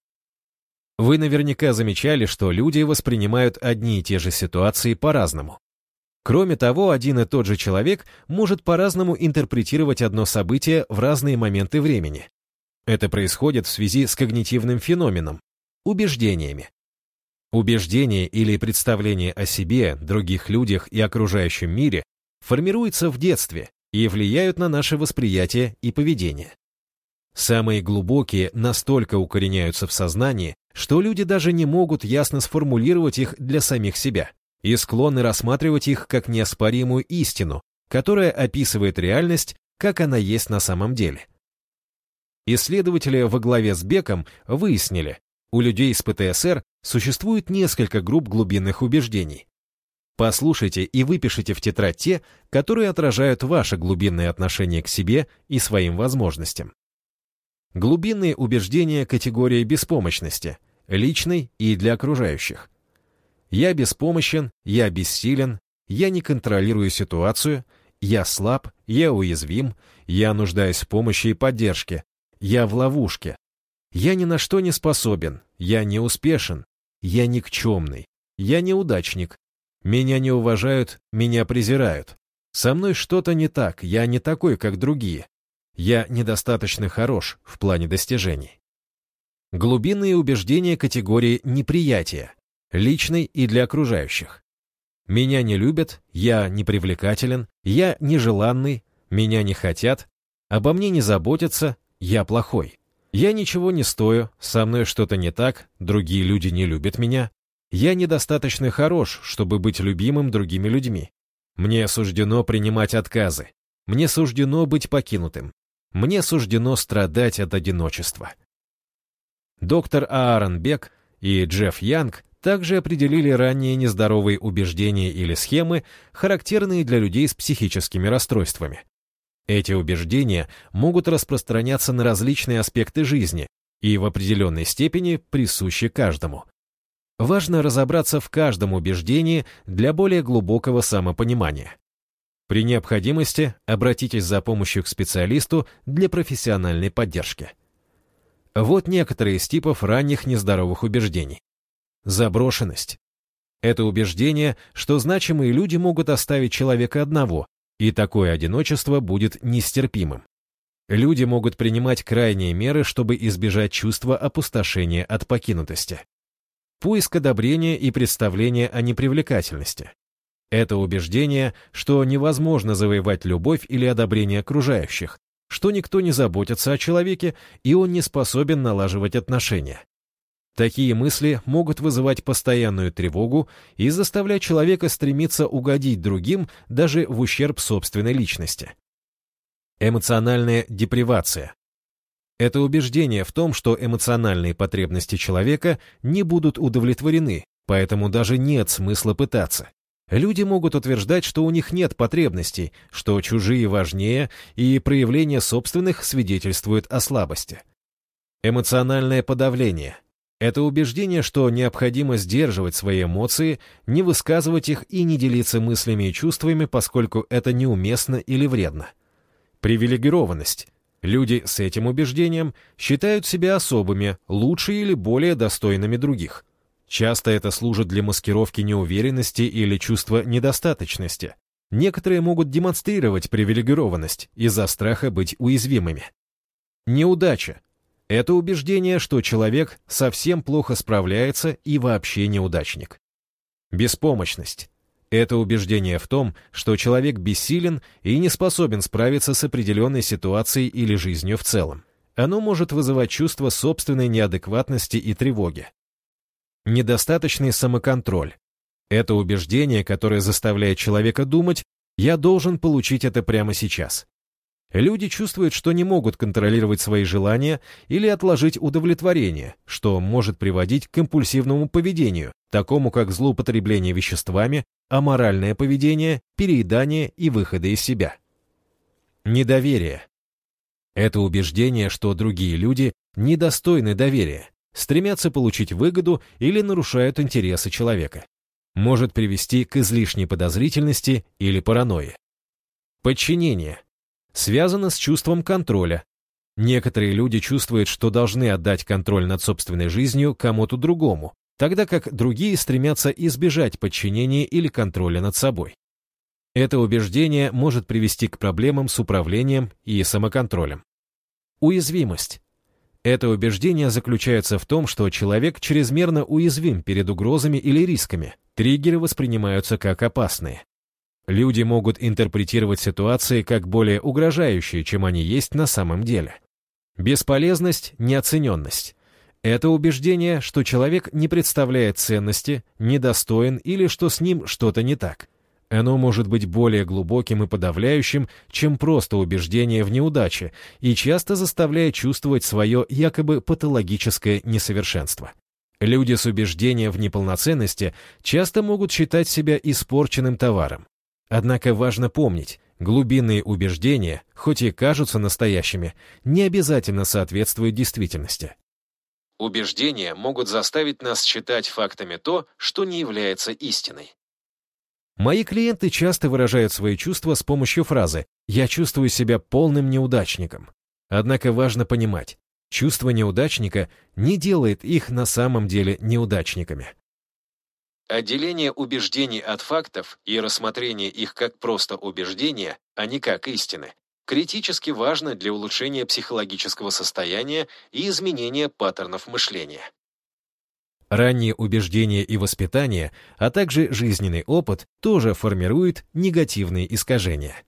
Вы наверняка замечали, что люди воспринимают одни и те же ситуации по-разному. Кроме того, один и тот же человек может по-разному интерпретировать одно событие в разные моменты времени. Это происходит в связи с когнитивным феноменом – убеждениями. Убеждения или представления о себе, других людях и окружающем мире формируются в детстве и влияют на наше восприятие и поведение. Самые глубокие настолько укореняются в сознании, что люди даже не могут ясно сформулировать их для самих себя и склонны рассматривать их как неоспоримую истину, которая описывает реальность, как она есть на самом деле. Исследователи во главе с Беком выяснили, у людей с ПТСР существует несколько групп глубинных убеждений. Послушайте и выпишите в тетрадь те, которые отражают ваше глубинное отношение к себе и своим возможностям. Глубинные убеждения категории беспомощности, личной и для окружающих. Я беспомощен, я бессилен, я не контролирую ситуацию, я слаб, я уязвим, я нуждаюсь в помощи и поддержке, я в ловушке, я ни на что не способен, я не успешен, я никчемный, я неудачник, меня не уважают, меня презирают, со мной что-то не так, я не такой, как другие. Я недостаточно хорош в плане достижений. Глубинные убеждения категории неприятия, личной и для окружающих. Меня не любят, я непривлекателен, я нежеланный, меня не хотят, обо мне не заботятся, я плохой. Я ничего не стою, со мной что-то не так, другие люди не любят меня. Я недостаточно хорош, чтобы быть любимым другими людьми. Мне суждено принимать отказы. Мне суждено быть покинутым. Мне суждено страдать от одиночества. Доктор Аарон Бек и Джефф Янг Также определили ранее нездоровые убеждения или схемы, характерные для людей с психическими расстройствами. Эти убеждения могут распространяться на различные аспекты жизни и в определенной степени присущи каждому. Важно разобраться в каждом убеждении для более глубокого самопонимания. При необходимости обратитесь за помощью к специалисту для профессиональной поддержки. Вот некоторые из типов ранних нездоровых убеждений. Заброшенность. Это убеждение, что значимые люди могут оставить человека одного, и такое одиночество будет нестерпимым. Люди могут принимать крайние меры, чтобы избежать чувства опустошения от покинутости. Поиск одобрения и представление о непривлекательности. Это убеждение, что невозможно завоевать любовь или одобрение окружающих, что никто не заботится о человеке, и он не способен налаживать отношения. Такие мысли могут вызывать постоянную тревогу и заставлять человека стремиться угодить другим даже в ущерб собственной личности. Эмоциональная депривация. Это убеждение в том, что эмоциональные потребности человека не будут удовлетворены, поэтому даже нет смысла пытаться. Люди могут утверждать, что у них нет потребностей, что чужие важнее, и проявление собственных свидетельствует о слабости. Эмоциональное подавление. Это убеждение, что необходимо сдерживать свои эмоции, не высказывать их и не делиться мыслями и чувствами, поскольку это неуместно или вредно. Привилегированность. Люди с этим убеждением считают себя особыми, лучше или более достойными других. Часто это служит для маскировки неуверенности или чувства недостаточности. Некоторые могут демонстрировать привилегированность из-за страха быть уязвимыми. Неудача. Это убеждение, что человек совсем плохо справляется и вообще неудачник. Беспомощность. Это убеждение в том, что человек бессилен и не способен справиться с определенной ситуацией или жизнью в целом. Оно может вызывать чувство собственной неадекватности и тревоги. Недостаточный самоконтроль. Это убеждение, которое заставляет человека думать: «Я должен получить это прямо сейчас». Люди чувствуют, что не могут контролировать свои желания или отложить удовлетворение, что может приводить к компульсивному поведению, такому как злоупотребление веществами, аморальное поведение, переедание и выходы из себя. Недоверие. Это убеждение, что другие люди недостойны доверия, стремятся получить выгоду или нарушают интересы человека. Может привести к излишней подозрительности или паранойи. Подчинение. Связано с чувством контроля. Некоторые люди чувствуют, что должны отдать контроль над собственной жизнью кому-то другому, тогда как другие стремятся избежать подчинения или контроля над собой. Это убеждение может привести к проблемам с управлением и самоконтролем. Уязвимость. Это убеждение заключается в том, что человек чрезмерно уязвим перед угрозами или рисками. Триггеры воспринимаются как опасные. Люди могут интерпретировать ситуации как более угрожающие, чем они есть на самом деле. Бесполезность, неоцененность. Это убеждение, что человек не представляет ценности, недостоин или что с ним что-то не так. Оно может быть более глубоким и подавляющим, чем просто убеждение в неудаче, и часто заставляет чувствовать свое якобы патологическое несовершенство. Люди с убеждением в неполноценности часто могут считать себя испорченным товаром. Однако важно помнить, глубинные убеждения, хоть и кажутся настоящими, не обязательно соответствуют действительности. Убеждения могут заставить нас считать фактами то, что не является истиной. Мои клиенты часто выражают свои чувства с помощью фразы «я чувствую себя полным неудачником». Однако важно понимать, чувство неудачника не делает их на самом деле неудачниками. Отделение убеждений от фактов и рассмотрение их как просто убеждения, а не как истины, критически важно для улучшения психологического состояния и изменения паттернов мышления. Ранние убеждения и воспитание, а также жизненный опыт тоже формируют негативные искажения.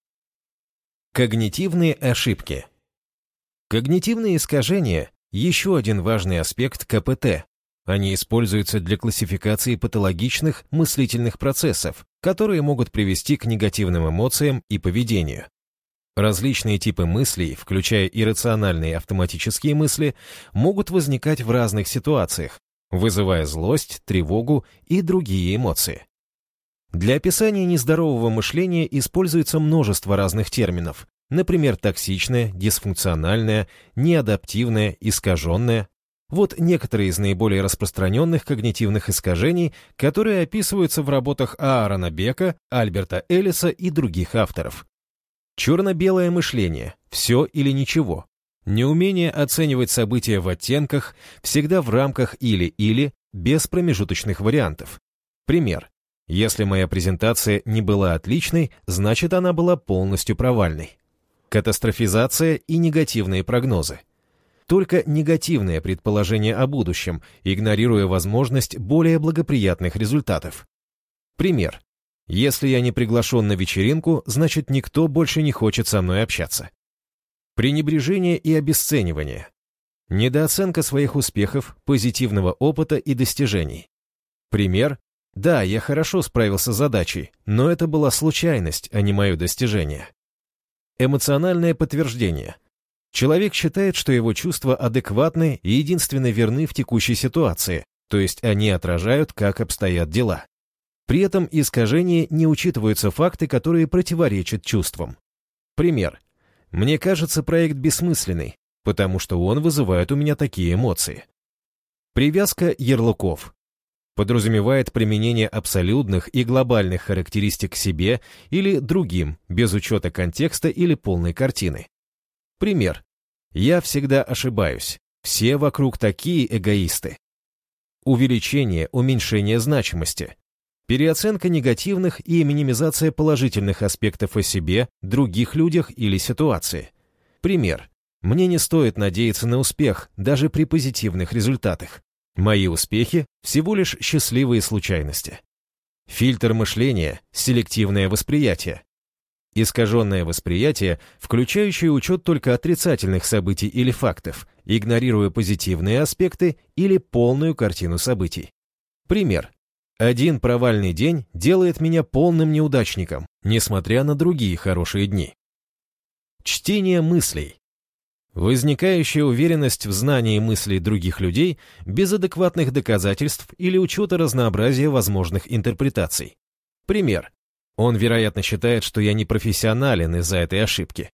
Когнитивные ошибки. Когнитивные искажения – еще один важный аспект ка пэ тэ. Они используются для классификации патологичных мыслительных процессов, которые могут привести к негативным эмоциям и поведению. Различные типы мыслей, включая иррациональные автоматические мысли, могут возникать в разных ситуациях. вызывая злость, тревогу и другие эмоции. Для описания нездорового мышления используется множество разных терминов, например, токсичное, дисфункциональное, неадаптивное, искаженное. Вот некоторые из наиболее распространенных когнитивных искажений, которые описываются в работах Аарона Бека, Альберта Эллиса и других авторов. Черно-белое мышление – все или ничего. Неумение оценивать события в оттенках, всегда в рамках или-или, без промежуточных вариантов. Пример. Если моя презентация не была отличной, значит она была полностью провальной. Катастрофизация и негативные прогнозы. Только негативное предположение о будущем, игнорируя возможность более благоприятных результатов. Пример. Если я не приглашен на вечеринку, значит никто больше не хочет со мной общаться. Пренебрежение и обесценивание. Недооценка своих успехов, позитивного опыта и достижений. Пример. Да, я хорошо справился с задачей, но это была случайность, а не мое достижение. Эмоциональное подтверждение. Человек считает, что его чувства адекватны и единственно верны в текущей ситуации, то есть они отражают, как обстоят дела. При этом искажении не учитываются факты, которые противоречат чувствам. Пример. Мне кажется, проект бессмысленный, потому что он вызывает у меня такие эмоции. Привязка ярлыков. Подразумевает применение абсолютных и глобальных характеристик к себе или другим, без учета контекста или полной картины. Пример. Я всегда ошибаюсь. Все вокруг такие эгоисты. Увеличение, уменьшение значимости. Переоценка негативных и минимизация положительных аспектов о себе, других людях или ситуации. Пример. Мне не стоит надеяться на успех, даже при позитивных результатах. Мои успехи – всего лишь счастливые случайности. Фильтр мышления – селективное восприятие. Искаженное восприятие, включающее учет только отрицательных событий или фактов, игнорируя позитивные аспекты или полную картину событий. Пример. Один провальный день делает меня полным неудачником, несмотря на другие хорошие дни. Чтение мыслей. Возникающая уверенность в знании мыслей других людей без адекватных доказательств или учета разнообразия возможных интерпретаций. Пример. Он, вероятно, считает, что я не профессионален из-за этой ошибки.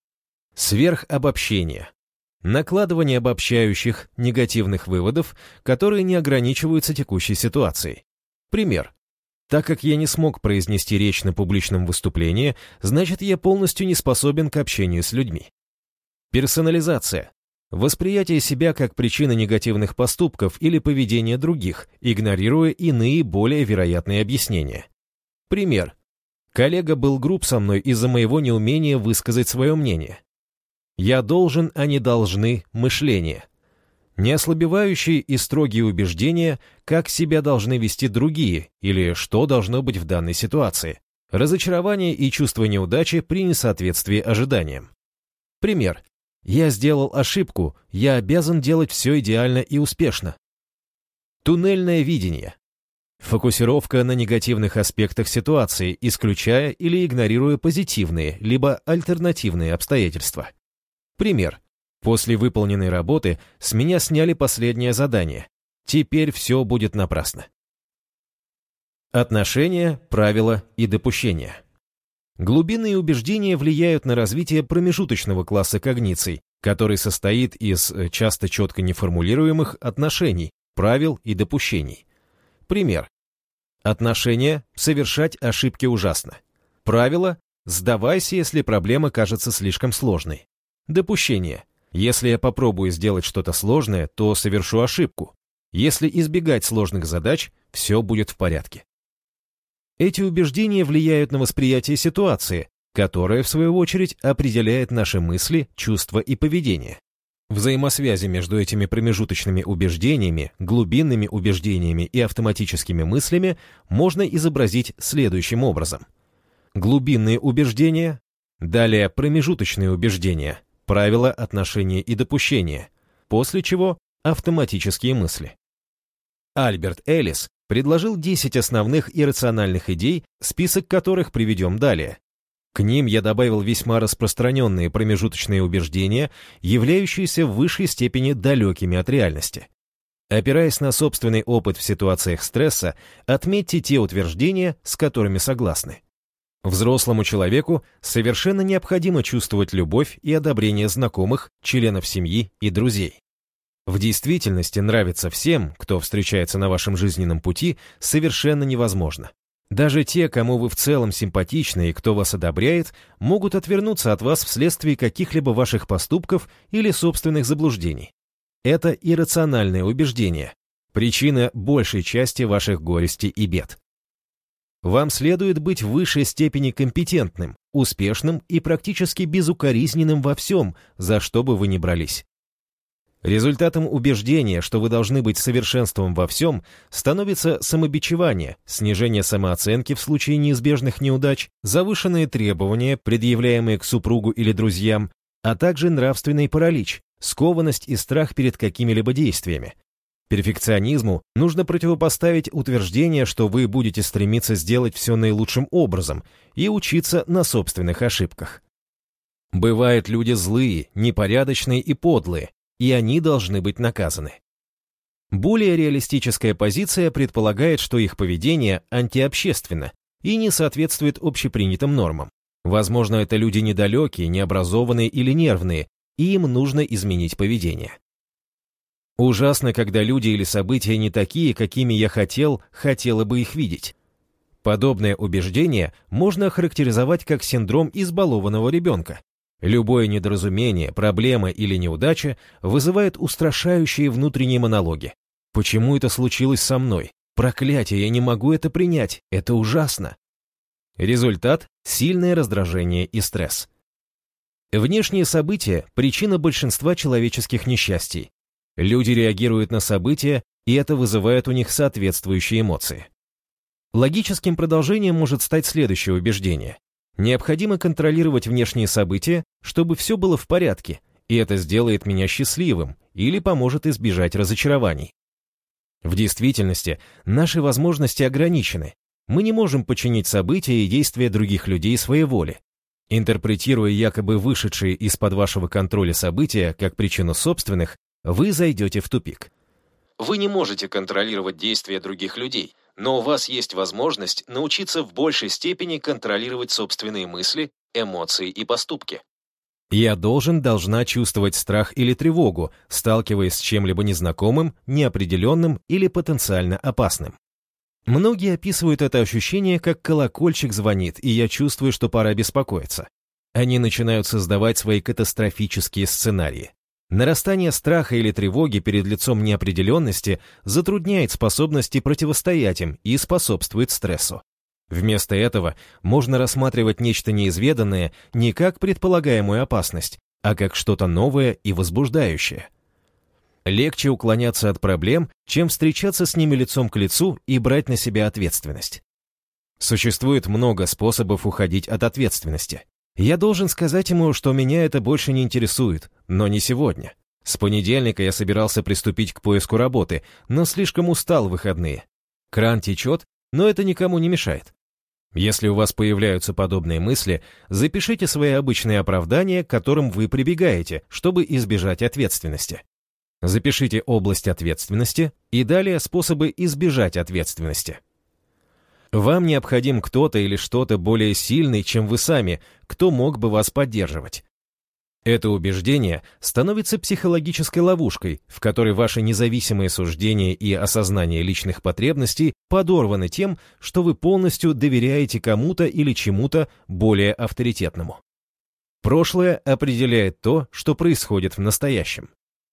Сверхобобщение. Накладывание обобщающих, негативных выводов, которые не ограничиваются текущей ситуацией. Пример. Так как я не смог произнести речь на публичном выступлении, значит, я полностью не способен к общению с людьми. Персонализация. Восприятие себя как причины негативных поступков или поведения других, игнорируя иные, более вероятные объяснения. Пример. Коллега был груб со мной из-за моего неумения высказать свое мнение. Я должен, а не должны мышление. Неослабевающие и строгие убеждения, как себя должны вести другие или что должно быть в данной ситуации. Разочарование и чувство неудачи при несоответствии ожиданиям. Пример. Я сделал ошибку, я обязан делать все идеально и успешно. Туннельное видение. Фокусировка на негативных аспектах ситуации, исключая или игнорируя позитивные, либо альтернативные обстоятельства. Пример. После выполненной работы с меня сняли последнее задание. Теперь все будет напрасно. Отношения, правила и допущения. Глубинные убеждения влияют на развитие промежуточного класса когниций, который состоит из часто четко неформулируемых отношений, правил и допущений. Пример. Отношения – совершать ошибки ужасно. Правило – сдавайся, если проблема кажется слишком сложной. Допущение – если я попробую сделать что-то сложное, то совершу ошибку. Если избегать сложных задач, все будет в порядке. Эти убеждения влияют на восприятие ситуации, которое, в свою очередь, определяет наши мысли, чувства и поведение. Взаимосвязи между этими промежуточными убеждениями, глубинными убеждениями и автоматическими мыслями можно изобразить следующим образом. Глубинные убеждения, далее промежуточные убеждения, правила, отношения и допущения, после чего автоматические мысли. Альберт Эллис предложил десять основных иррациональных идей, список которых приведем далее. К ним я добавил весьма распространенные промежуточные убеждения, являющиеся в высшей степени далекими от реальности. Опираясь на собственный опыт в ситуациях стресса, отметьте те утверждения, с которыми согласны. Взрослому человеку совершенно необходимо чувствовать любовь и одобрение знакомых, членов семьи и друзей. В действительности нравиться всем, кто встречается на вашем жизненном пути, совершенно невозможно. Даже те, кому вы в целом симпатичны и кто вас одобряет, могут отвернуться от вас вследствие каких-либо ваших поступков или собственных заблуждений. Это иррациональное убеждение, причина большей части ваших горестей и бед. Вам следует быть в высшей степени компетентным, успешным и практически безукоризненным во всем, за что бы вы ни брались. Результатом убеждения, что вы должны быть совершенством во всем, становится самобичевание, снижение самооценки в случае неизбежных неудач, завышенные требования, предъявляемые к супругу или друзьям, а также нравственный паралич, скованность и страх перед какими-либо действиями. Перфекционизму нужно противопоставить утверждение, что вы будете стремиться сделать все наилучшим образом и учиться на собственных ошибках. Бывают люди злые, непорядочные и подлые, и они должны быть наказаны. Более реалистическая позиция предполагает, что их поведение антиобщественно и не соответствует общепринятым нормам. Возможно, это люди недалекие, необразованные или нервные, и им нужно изменить поведение. Ужасно, когда люди или события не такие, какими я хотел, хотела бы их видеть. Подобное убеждение можно охарактеризовать как синдром избалованного ребенка. Любое недоразумение, проблема или неудача вызывает устрашающие внутренние монологи. Почему это случилось со мной? Проклятие, я не могу это принять, это ужасно. Результат – сильное раздражение и стресс. Внешние события – причина большинства человеческих несчастий. Люди реагируют на события, и это вызывает у них соответствующие эмоции. Логическим продолжением может стать следующее убеждение. Необходимо контролировать внешние события, чтобы все было в порядке, и это сделает меня счастливым или поможет избежать разочарований. В действительности, наши возможности ограничены. Мы не можем подчинить события и действия других людей своей воле. Интерпретируя якобы вышедшие из-под вашего контроля события как причину собственных, вы зайдете в тупик. Вы не можете контролировать действия других людей, но у вас есть возможность научиться в большей степени контролировать собственные мысли, эмоции и поступки. Я должен, должна чувствовать страх или тревогу, сталкиваясь с чем-либо незнакомым, неопределенным или потенциально опасным. Многие описывают это ощущение как колокольчик звонит, и я чувствую, что пора беспокоиться. Они начинают создавать свои катастрофические сценарии. Нарастание страха или тревоги перед лицом неопределенности затрудняет способности противостоять им и способствует стрессу. Вместо этого можно рассматривать нечто неизведанное не как предполагаемую опасность, а как что-то новое и возбуждающее. Легче уклоняться от проблем, чем встречаться с ними лицом к лицу и брать на себя ответственность. Существует много способов уходить от ответственности. Я должен сказать ему, что меня это больше не интересует, но не сегодня. С понедельника я собирался приступить к поиску работы, но слишком устал в выходные. Кран течет, но это никому не мешает. Если у вас появляются подобные мысли, запишите свои обычные оправдания, к которым вы прибегаете, чтобы избежать ответственности. Запишите область ответственности и далее способы избежать ответственности. Вам необходим кто-то или что-то более сильный, чем вы сами, кто мог бы вас поддерживать. Это убеждение становится психологической ловушкой, в которой ваши независимые суждения и осознание личных потребностей подорваны тем, что вы полностью доверяете кому-то или чему-то более авторитетному. Прошлое определяет то, что происходит в настоящем.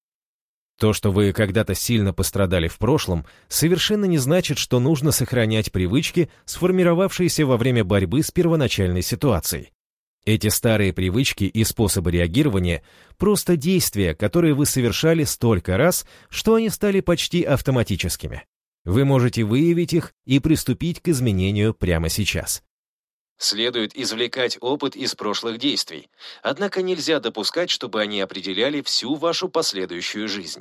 То, что вы когда-то сильно пострадали в прошлом, совершенно не значит, что нужно сохранять привычки, сформировавшиеся во время борьбы с первоначальной ситуацией. Эти старые привычки и способы реагирования – просто действия, которые вы совершали столько раз, что они стали почти автоматическими. Вы можете выявить их и приступить к изменению прямо сейчас. Следует извлекать опыт из прошлых действий, однако нельзя допускать, чтобы они определяли всю вашу последующую жизнь.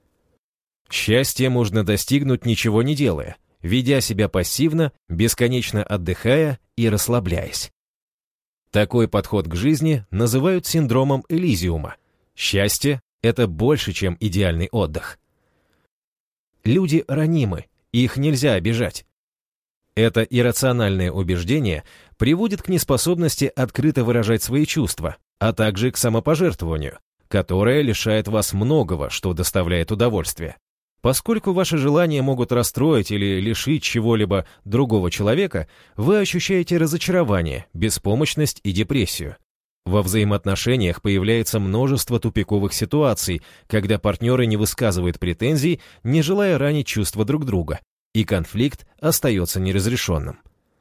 Счастье можно достигнуть ничего не делая, ведя себя пассивно, бесконечно отдыхая и расслабляясь. Такой подход к жизни называют синдромом Элизиума. Счастье – это больше, чем идеальный отдых. Люди ранимы, их нельзя обижать. Это иррациональное убеждение приводит к неспособности открыто выражать свои чувства, а также к самопожертвованию, которое лишает вас многого, что доставляет удовольствие. Поскольку ваши желания могут расстроить или лишить чего-либо другого человека, вы ощущаете разочарование, беспомощность и депрессию. Во взаимоотношениях появляется множество тупиковых ситуаций, когда партнеры не высказывают претензий, не желая ранить чувства друг друга, и конфликт остается неразрешенным.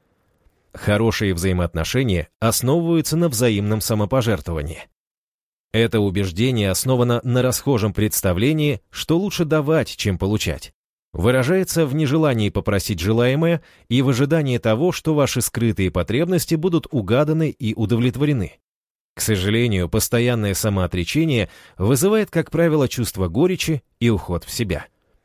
Хорошие взаимоотношения основываются на взаимном самопожертвовании. Это убеждение основано на расхожем представлении, что лучше давать, чем получать. Выражается в нежелании попросить желаемое и в ожидании того, что ваши скрытые потребности будут угаданы и удовлетворены. К сожалению, постоянное самоотречение вызывает, как правило, чувство горечи и уход в себя.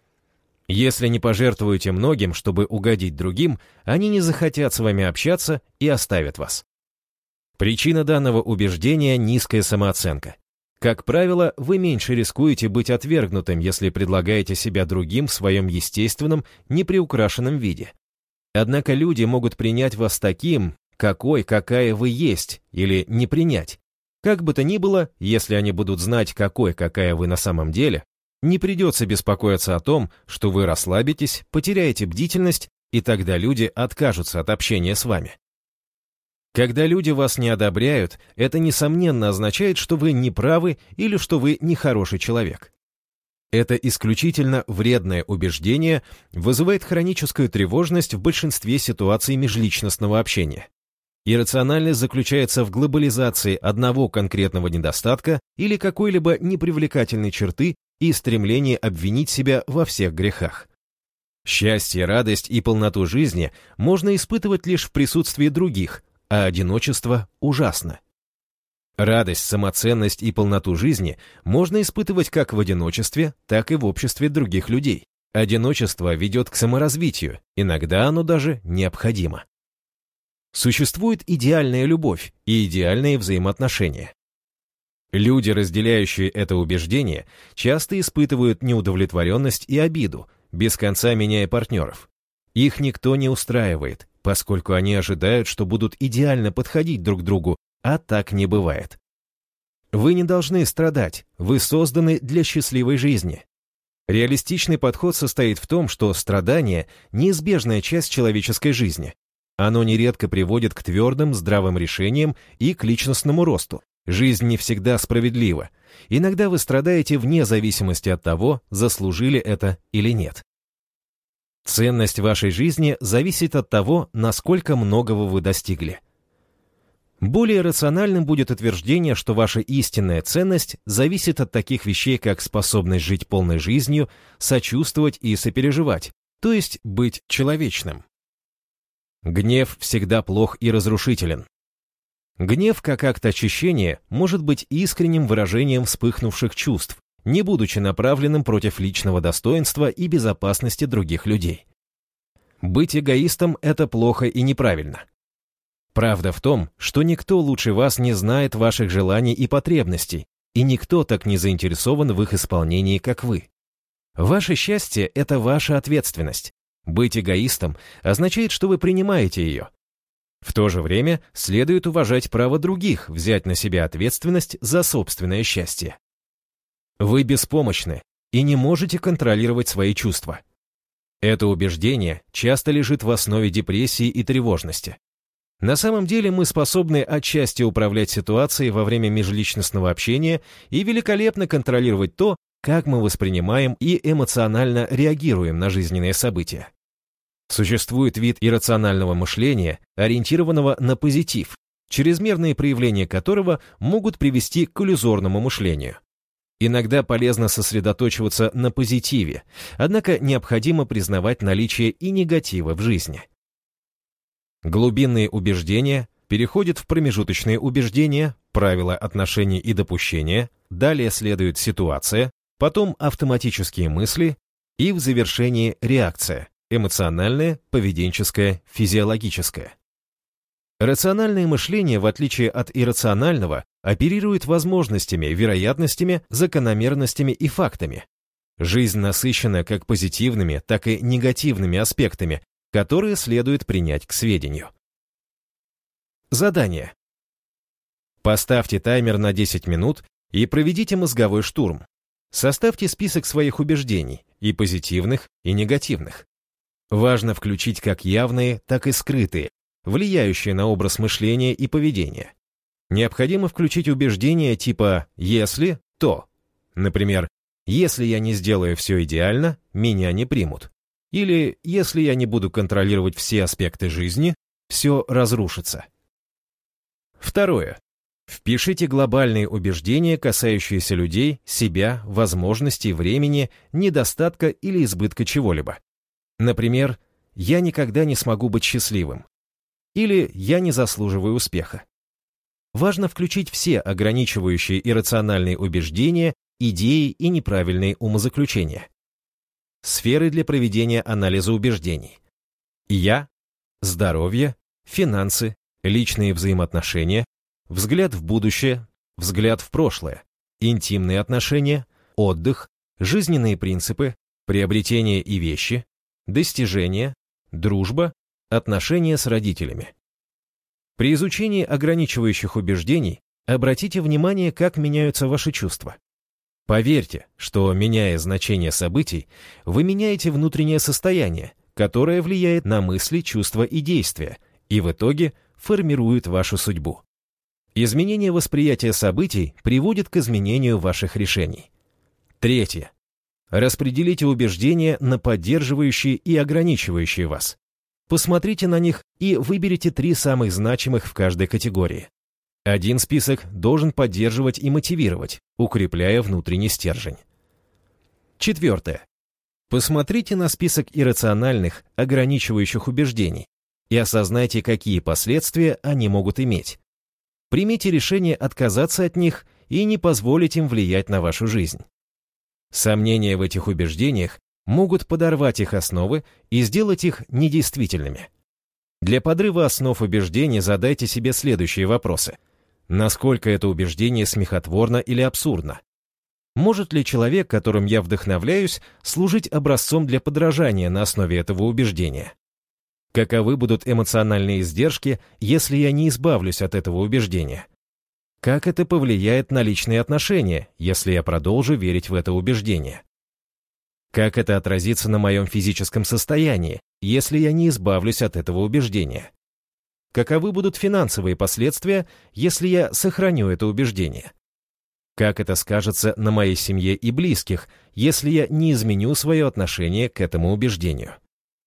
Если не пожертвуете многим, чтобы угодить другим, они не захотят с вами общаться и оставят вас. Причина данного убеждения – низкая самооценка. Как правило, вы меньше рискуете быть отвергнутым, если предлагаете себя другим в своем естественном, неприукрашенном виде. Однако люди могут принять вас таким, какой, какая вы есть, или не принять. Как бы то ни было, если они будут знать, какой, какая вы на самом деле, не придется беспокоиться о том, что вы расслабитесь, потеряете бдительность, и тогда люди откажутся от общения с вами. Когда люди вас не одобряют, это, несомненно, означает, что вы не правы или что вы нехороший человек. Это исключительно вредное убеждение вызывает хроническую тревожность в большинстве ситуаций межличностного общения. Иррациональность заключается в глобализации одного конкретного недостатка или какой-либо непривлекательной черты и стремлении обвинить себя во всех грехах. Счастье, радость и полноту жизни можно испытывать лишь в присутствии других, а одиночество ужасно. Радость, самоценность и полноту жизни можно испытывать как в одиночестве, так и в обществе других людей. Одиночество ведет к саморазвитию, иногда оно даже необходимо. Существует идеальная любовь и идеальные взаимоотношения. Люди, разделяющие это убеждение, часто испытывают неудовлетворенность и обиду, без конца меняя партнеров. Их никто не устраивает, поскольку они ожидают, что будут идеально подходить друг другу, а так не бывает. Вы не должны страдать, вы созданы для счастливой жизни. Реалистичный подход состоит в том, что страдание – неизбежная часть человеческой жизни. Оно нередко приводит к твердым, здравым решениям и к личностному росту. Жизнь не всегда справедлива. Иногда вы страдаете вне зависимости от того, заслужили это или нет. Ценность вашей жизни зависит от того, насколько многого вы достигли. Более рациональным будет утверждение, что ваша истинная ценность зависит от таких вещей, как способность жить полной жизнью, сочувствовать и сопереживать, то есть быть человечным. Гнев всегда плох и разрушителен. Гнев, как акт очищения, может быть искренним выражением вспыхнувших чувств, не будучи направленным против личного достоинства и безопасности других людей. Быть эгоистом – это плохо и неправильно. Правда в том, что никто лучше вас не знает ваших желаний и потребностей, и никто так не заинтересован в их исполнении, как вы. Ваше счастье – это ваша ответственность. Быть эгоистом означает, что вы принимаете ее. В то же время следует уважать право других взять на себя ответственность за собственное счастье. Вы беспомощны и не можете контролировать свои чувства. Это убеждение часто лежит в основе депрессии и тревожности. На самом деле мы способны отчасти управлять ситуацией во время межличностного общения и великолепно контролировать то, как мы воспринимаем и эмоционально реагируем на жизненные события. Существует вид иррационального мышления, ориентированного на позитив, чрезмерные проявления которого могут привести к иллюзорному мышлению. Иногда полезно сосредоточиваться на позитиве, однако необходимо признавать наличие и негатива в жизни. Глубинные убеждения переходят в промежуточные убеждения, правила отношений и допущения, далее следует ситуация, потом автоматические мысли и в завершении реакция, эмоциональная, поведенческая, физиологическая. Рациональное мышление, в отличие от иррационального, оперирует возможностями, вероятностями, закономерностями и фактами. Жизнь насыщена как позитивными, так и негативными аспектами, которые следует принять к сведению. Задание. Поставьте таймер на десять минут и проведите мозговой штурм. Составьте список своих убеждений, и позитивных, и негативных. Важно включить как явные, так и скрытые, влияющие на образ мышления и поведения. Необходимо включить убеждения типа «если, то». Например, «если я не сделаю все идеально, меня не примут». Или «если я не буду контролировать все аспекты жизни, все разрушится». Второе. Впишите глобальные убеждения, касающиеся людей, себя, возможностей, времени, недостатка или избытка чего-либо. Например, «я никогда не смогу быть счастливым» или «я не заслуживаю успеха». Важно включить все ограничивающие иррациональные убеждения, идеи и неправильные умозаключения. Сферы для проведения анализа убеждений. Я, здоровье, финансы, личные взаимоотношения, взгляд в будущее, взгляд в прошлое, интимные отношения, отдых, жизненные принципы, приобретения и вещи, достижения, дружба, отношения с родителями. При изучении ограничивающих убеждений обратите внимание, как меняются ваши чувства. Поверьте, что, меняя значение событий, вы меняете внутреннее состояние, которое влияет на мысли, чувства и действия, и в итоге формирует вашу судьбу. Изменение восприятия событий приводит к изменению ваших решений. Третье. Распределите убеждения на поддерживающие и ограничивающие вас. Посмотрите на них и выберите три самых значимых в каждой категории. Один список должен поддерживать и мотивировать, укрепляя внутренний стержень. Четвертое. Посмотрите на список иррациональных, ограничивающих убеждений и осознайте, какие последствия они могут иметь. Примите решение отказаться от них и не позволить им влиять на вашу жизнь. Сомнения в этих убеждениях могут подорвать их основы и сделать их недействительными. Для подрыва основ убеждений задайте себе следующие вопросы. Насколько это убеждение смехотворно или абсурдно? Может ли человек, которым я вдохновляюсь, служить образцом для подражания на основе этого убеждения? Каковы будут эмоциональные издержки, если я не избавлюсь от этого убеждения? Как это повлияет на личные отношения, если я продолжу верить в это убеждение? Как это отразится на моем физическом состоянии, если я не избавлюсь от этого убеждения? Каковы будут финансовые последствия, если я сохраню это убеждение? Как это скажется на моей семье и близких, если я не изменю свое отношение к этому убеждению?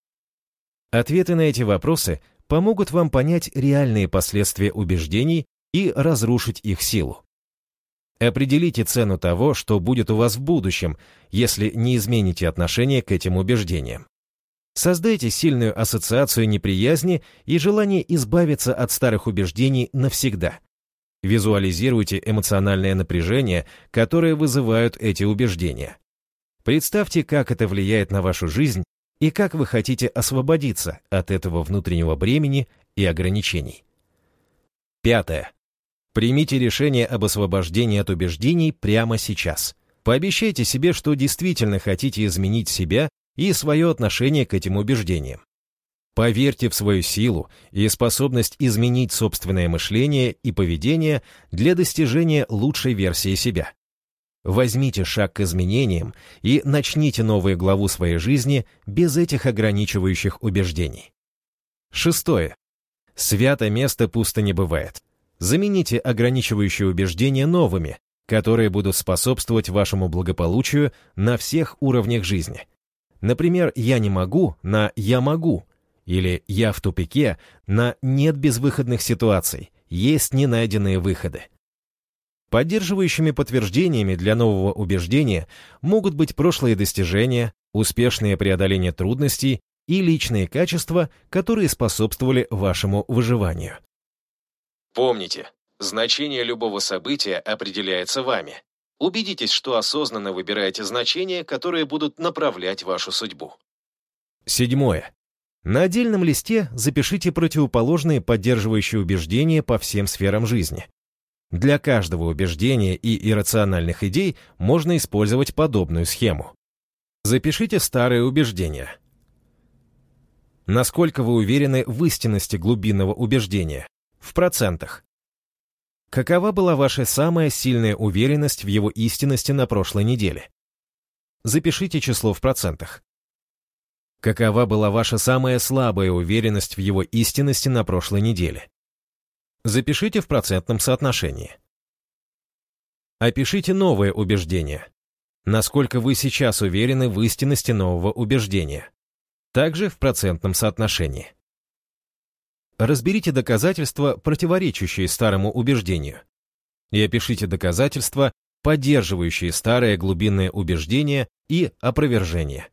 Ответы на эти вопросы помогут вам понять реальные последствия убеждений и разрушить их силу. Определите цену того, что будет у вас в будущем, если не измените отношение к этим убеждениям. Создайте сильную ассоциацию неприязни и желание избавиться от старых убеждений навсегда. Визуализируйте эмоциональное напряжение, которое вызывают эти убеждения. Представьте, как это влияет на вашу жизнь и как вы хотите освободиться от этого внутреннего бремени и ограничений. Пятое. Примите решение об освобождении от убеждений прямо сейчас. Пообещайте себе, что действительно хотите изменить себя и свое отношение к этим убеждениям. Поверьте в свою силу и способность изменить собственное мышление и поведение для достижения лучшей версии себя. Возьмите шаг к изменениям и начните новую главу своей жизни без этих ограничивающих убеждений. Шестое. Свято место пусто не бывает. Замените ограничивающие убеждения новыми, которые будут способствовать вашему благополучию на всех уровнях жизни. Например, «я не могу» на «я могу» или «я в тупике» на «нет безвыходных ситуаций», «есть ненайденные выходы». Поддерживающими подтверждениями для нового убеждения могут быть прошлые достижения, успешное преодоление трудностей и личные качества, которые способствовали вашему выживанию. Помните, значение любого события определяется вами. Убедитесь, что осознанно выбираете значения, которые будут направлять вашу судьбу. Седьмое. На отдельном листе запишите противоположные поддерживающие убеждения по всем сферам жизни. Для каждого убеждения и иррациональных идей можно использовать подобную схему. Запишите старые убеждения. Насколько вы уверены в истинности глубинного убеждения? В процентах. Какова была ваша самая сильная уверенность в его истинности на прошлой неделе? Запишите число в процентах. Какова была ваша самая слабая уверенность в его истинности на прошлой неделе? Запишите в процентном соотношении. Опишите новое убеждение. Насколько вы сейчас уверены в истинности нового убеждения? Также в процентном соотношении. Разберите доказательства, противоречащие старому убеждению, и опишите доказательства, поддерживающие старое глубинное убеждение и опровержение.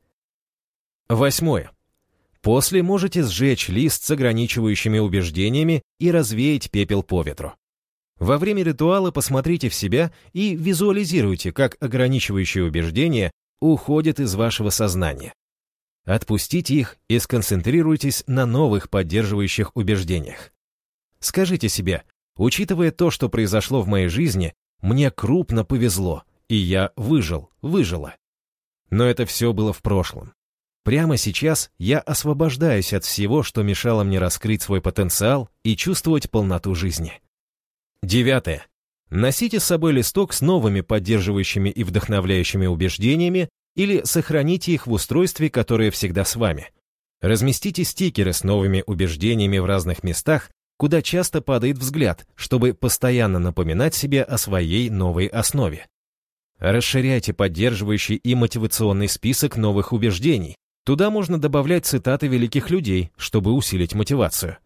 Восьмое. После можете сжечь лист с ограничивающими убеждениями и развеять пепел по ветру. Во время ритуала посмотрите в себя и визуализируйте, как ограничивающие убеждения уходят из вашего сознания. Отпустите их и сконцентрируйтесь на новых поддерживающих убеждениях. Скажите себе: учитывая то, что произошло в моей жизни, мне крупно повезло, и я выжил, выжила. Но это все было в прошлом. Прямо сейчас я освобождаюсь от всего, что мешало мне раскрыть свой потенциал и чувствовать полноту жизни. Девятое. Носите с собой листок с новыми поддерживающими и вдохновляющими убеждениями или сохраните их в устройстве, которое всегда с вами. Разместите стикеры с новыми убеждениями в разных местах, куда часто падает взгляд, чтобы постоянно напоминать себе о своей новой основе. Расширяйте поддерживающий и мотивационный список новых убеждений. Туда можно добавлять цитаты великих людей, чтобы усилить мотивацию.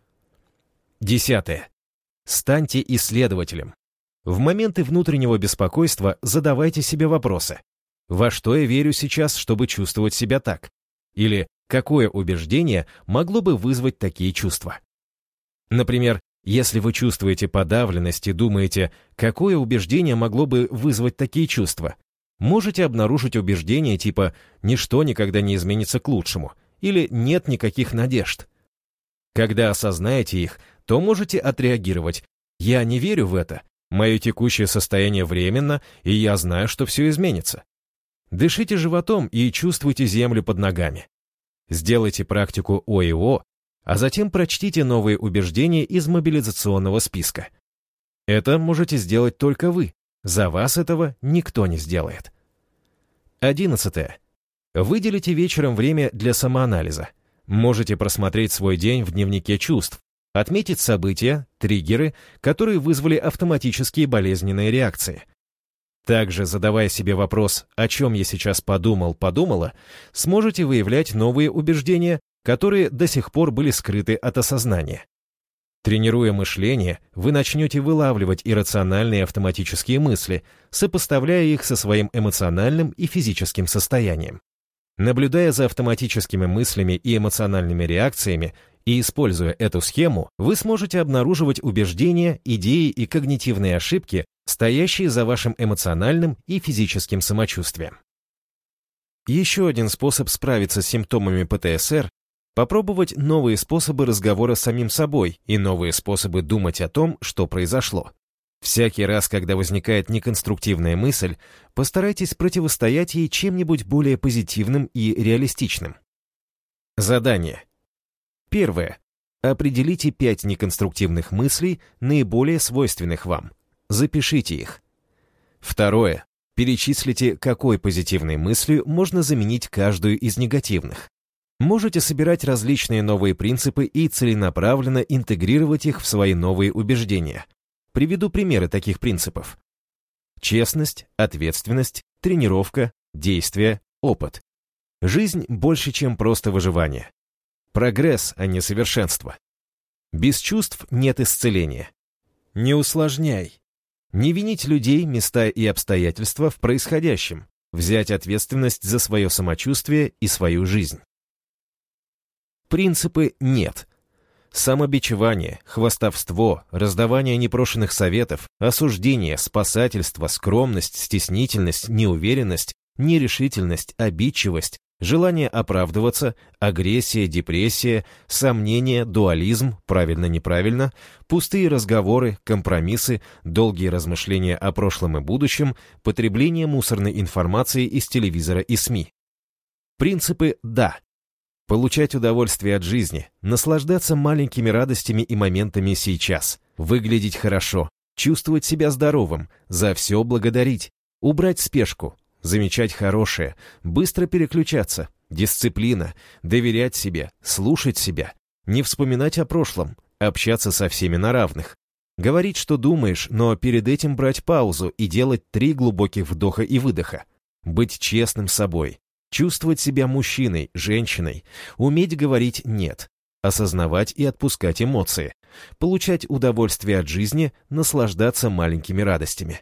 Десятое. Станьте исследователем. В моменты внутреннего беспокойства задавайте себе вопросы. Во что я верю сейчас, чтобы чувствовать себя так? Или какое убеждение могло бы вызвать такие чувства? Например, если вы чувствуете подавленность и думаете, какое убеждение могло бы вызвать такие чувства, можете обнаружить убеждения типа «ничто никогда не изменится к лучшему» или «нет никаких надежд». Когда осознаете их, то можете отреагировать: «Я не верю в это, мое текущее состояние временно, и я знаю, что все изменится». Дышите животом и чувствуйте землю под ногами. Сделайте практику О и О, а затем прочтите новые убеждения из мобилизационного списка. Это можете сделать только вы. За вас этого никто не сделает. Одиннадцатое. Выделите вечером время для самоанализа. Можете просмотреть свой день в дневнике чувств, отметить события, триггеры, которые вызвали автоматические болезненные реакции. Также, задавая себе вопрос, о чем я сейчас подумал, подумала, сможете выявлять новые убеждения, которые до сих пор были скрыты от осознания. Тренируя мышление, вы начнете вылавливать иррациональные автоматические мысли, сопоставляя их со своим эмоциональным и физическим состоянием. Наблюдая за автоматическими мыслями и эмоциональными реакциями и используя эту схему, вы сможете обнаруживать убеждения, идеи и когнитивные ошибки, стоящие за вашим эмоциональным и физическим самочувствием. Еще один способ справиться с симптомами Пэ Тэ Эс Эр – попробовать новые способы разговора с самим собой и новые способы думать о том, что произошло. Всякий раз, когда возникает неконструктивная мысль, постарайтесь противостоять ей чем-нибудь более позитивным и реалистичным. Задание. Первое. Определите пять неконструктивных мыслей, наиболее свойственных вам. Запишите их. Второе. Перечислите, какой позитивной мыслью можно заменить каждую из негативных. Можете собирать различные новые принципы и целенаправленно интегрировать их в свои новые убеждения. Приведу примеры таких принципов. Честность, ответственность, тренировка, действие, опыт. Жизнь больше, чем просто выживание. Прогресс, а не совершенство. Без чувств нет исцеления. Не усложняй. Не винить людей, места и обстоятельства в происходящем. Взять ответственность за свое самочувствие и свою жизнь. Принципы «нет». Самобичевание, хвастовство, раздавание непрошенных советов, осуждение, спасательство, скромность, стеснительность, неуверенность, нерешительность, обидчивость, желание оправдываться, агрессия, депрессия, сомнения, дуализм, правильно-неправильно, пустые разговоры, компромиссы, долгие размышления о прошлом и будущем, потребление мусорной информации из телевизора и СМИ. Принципы «да». Получать удовольствие от жизни, наслаждаться маленькими радостями и моментами сейчас, выглядеть хорошо, чувствовать себя здоровым, за все благодарить, убрать спешку, замечать хорошее, быстро переключаться, дисциплина, доверять себе, слушать себя, не вспоминать о прошлом, общаться со всеми на равных, говорить, что думаешь, но перед этим брать паузу и делать три глубоких вдоха и выдоха, быть честным с собой, чувствовать себя мужчиной, женщиной, уметь говорить «нет», осознавать и отпускать эмоции, получать удовольствие от жизни, наслаждаться маленькими радостями.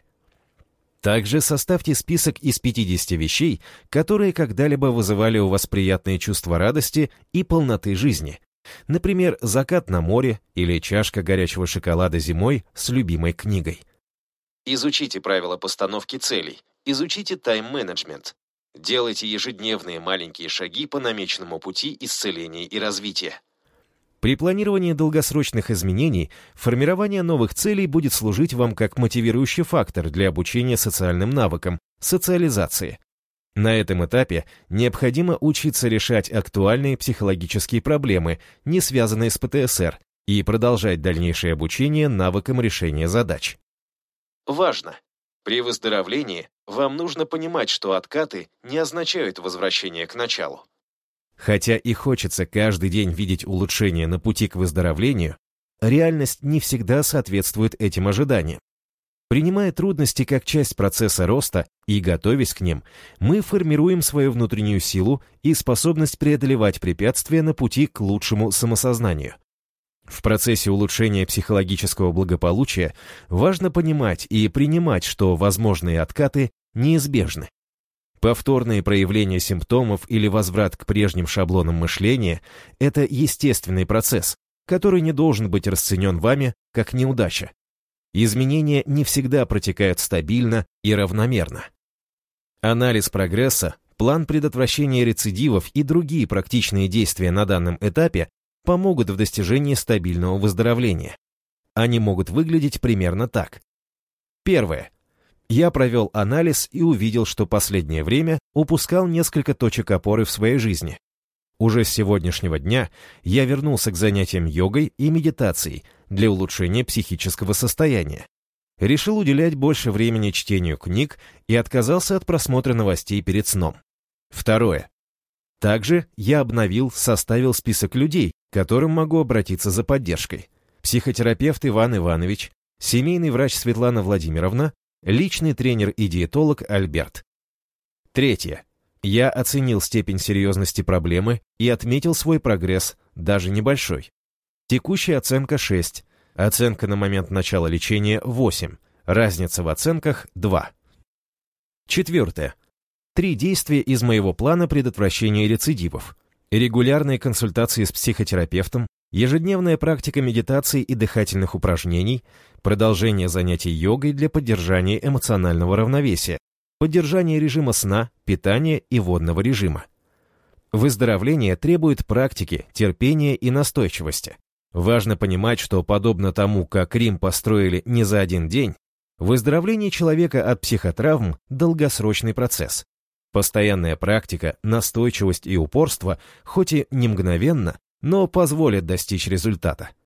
Также составьте список из пятидесяти вещей, которые когда-либо вызывали у вас приятные чувства радости и полноты жизни. Например, закат на море или чашка горячего шоколада зимой с любимой книгой. Изучите правила постановки целей, изучите тайм-менеджмент. Делайте ежедневные маленькие шаги по намеченному пути исцеления и развития. При планировании долгосрочных изменений формирование новых целей будет служить вам как мотивирующий фактор для обучения социальным навыкам, социализации. На этом этапе необходимо учиться решать актуальные психологические проблемы, не связанные с ПТСР, и продолжать дальнейшее обучение навыкам решения задач. Важно! При выздоровлении вам нужно понимать, что откаты не означают возвращение к началу. Хотя и хочется каждый день видеть улучшения на пути к выздоровлению, реальность не всегда соответствует этим ожиданиям. Принимая трудности как часть процесса роста и готовясь к ним, мы формируем свою внутреннюю силу и способность преодолевать препятствия на пути к лучшему самосознанию. В процессе улучшения психологического благополучия важно понимать и принимать, что возможные откаты неизбежны. Повторные проявления симптомов или возврат к прежним шаблонам мышления – это естественный процесс, который не должен быть расценен вами как неудача. Изменения не всегда протекают стабильно и равномерно. Анализ прогресса, план предотвращения рецидивов и другие практичные действия на данном этапе помогут в достижении стабильного выздоровления. Они могут выглядеть примерно так. Первое. Я провел анализ и увидел, что последнее время упускал несколько точек опоры в своей жизни. Уже с сегодняшнего дня я вернулся к занятиям йогой и медитацией для улучшения психического состояния. Решил уделять больше времени чтению книг и отказался от просмотра новостей перед сном. Второе. Также я обновил, составил список людей, к которым могу обратиться за поддержкой. Психотерапевт Иван Иванович, семейный врач Светлана Владимировна, личный тренер и диетолог Альберт. Третье. Я оценил степень серьезности проблемы и отметил свой прогресс, даже небольшой. Текущая оценка шесть, оценка на момент начала лечения восемь, разница в оценках два. Четвертое. Три действия из моего плана предотвращения рецидивов. Регулярные консультации с психотерапевтом, ежедневная практика медитации и дыхательных упражнений, продолжение занятий йогой для поддержания эмоционального равновесия, поддержание режима сна, питания и водного режима. Выздоровление требует практики, терпения и настойчивости. Важно понимать, что подобно тому, как Рим построили не за один день, выздоровление человека от психотравм – долгосрочный процесс. Постоянная практика, настойчивость и упорство, хоть и не мгновенно, но позволят достичь результата.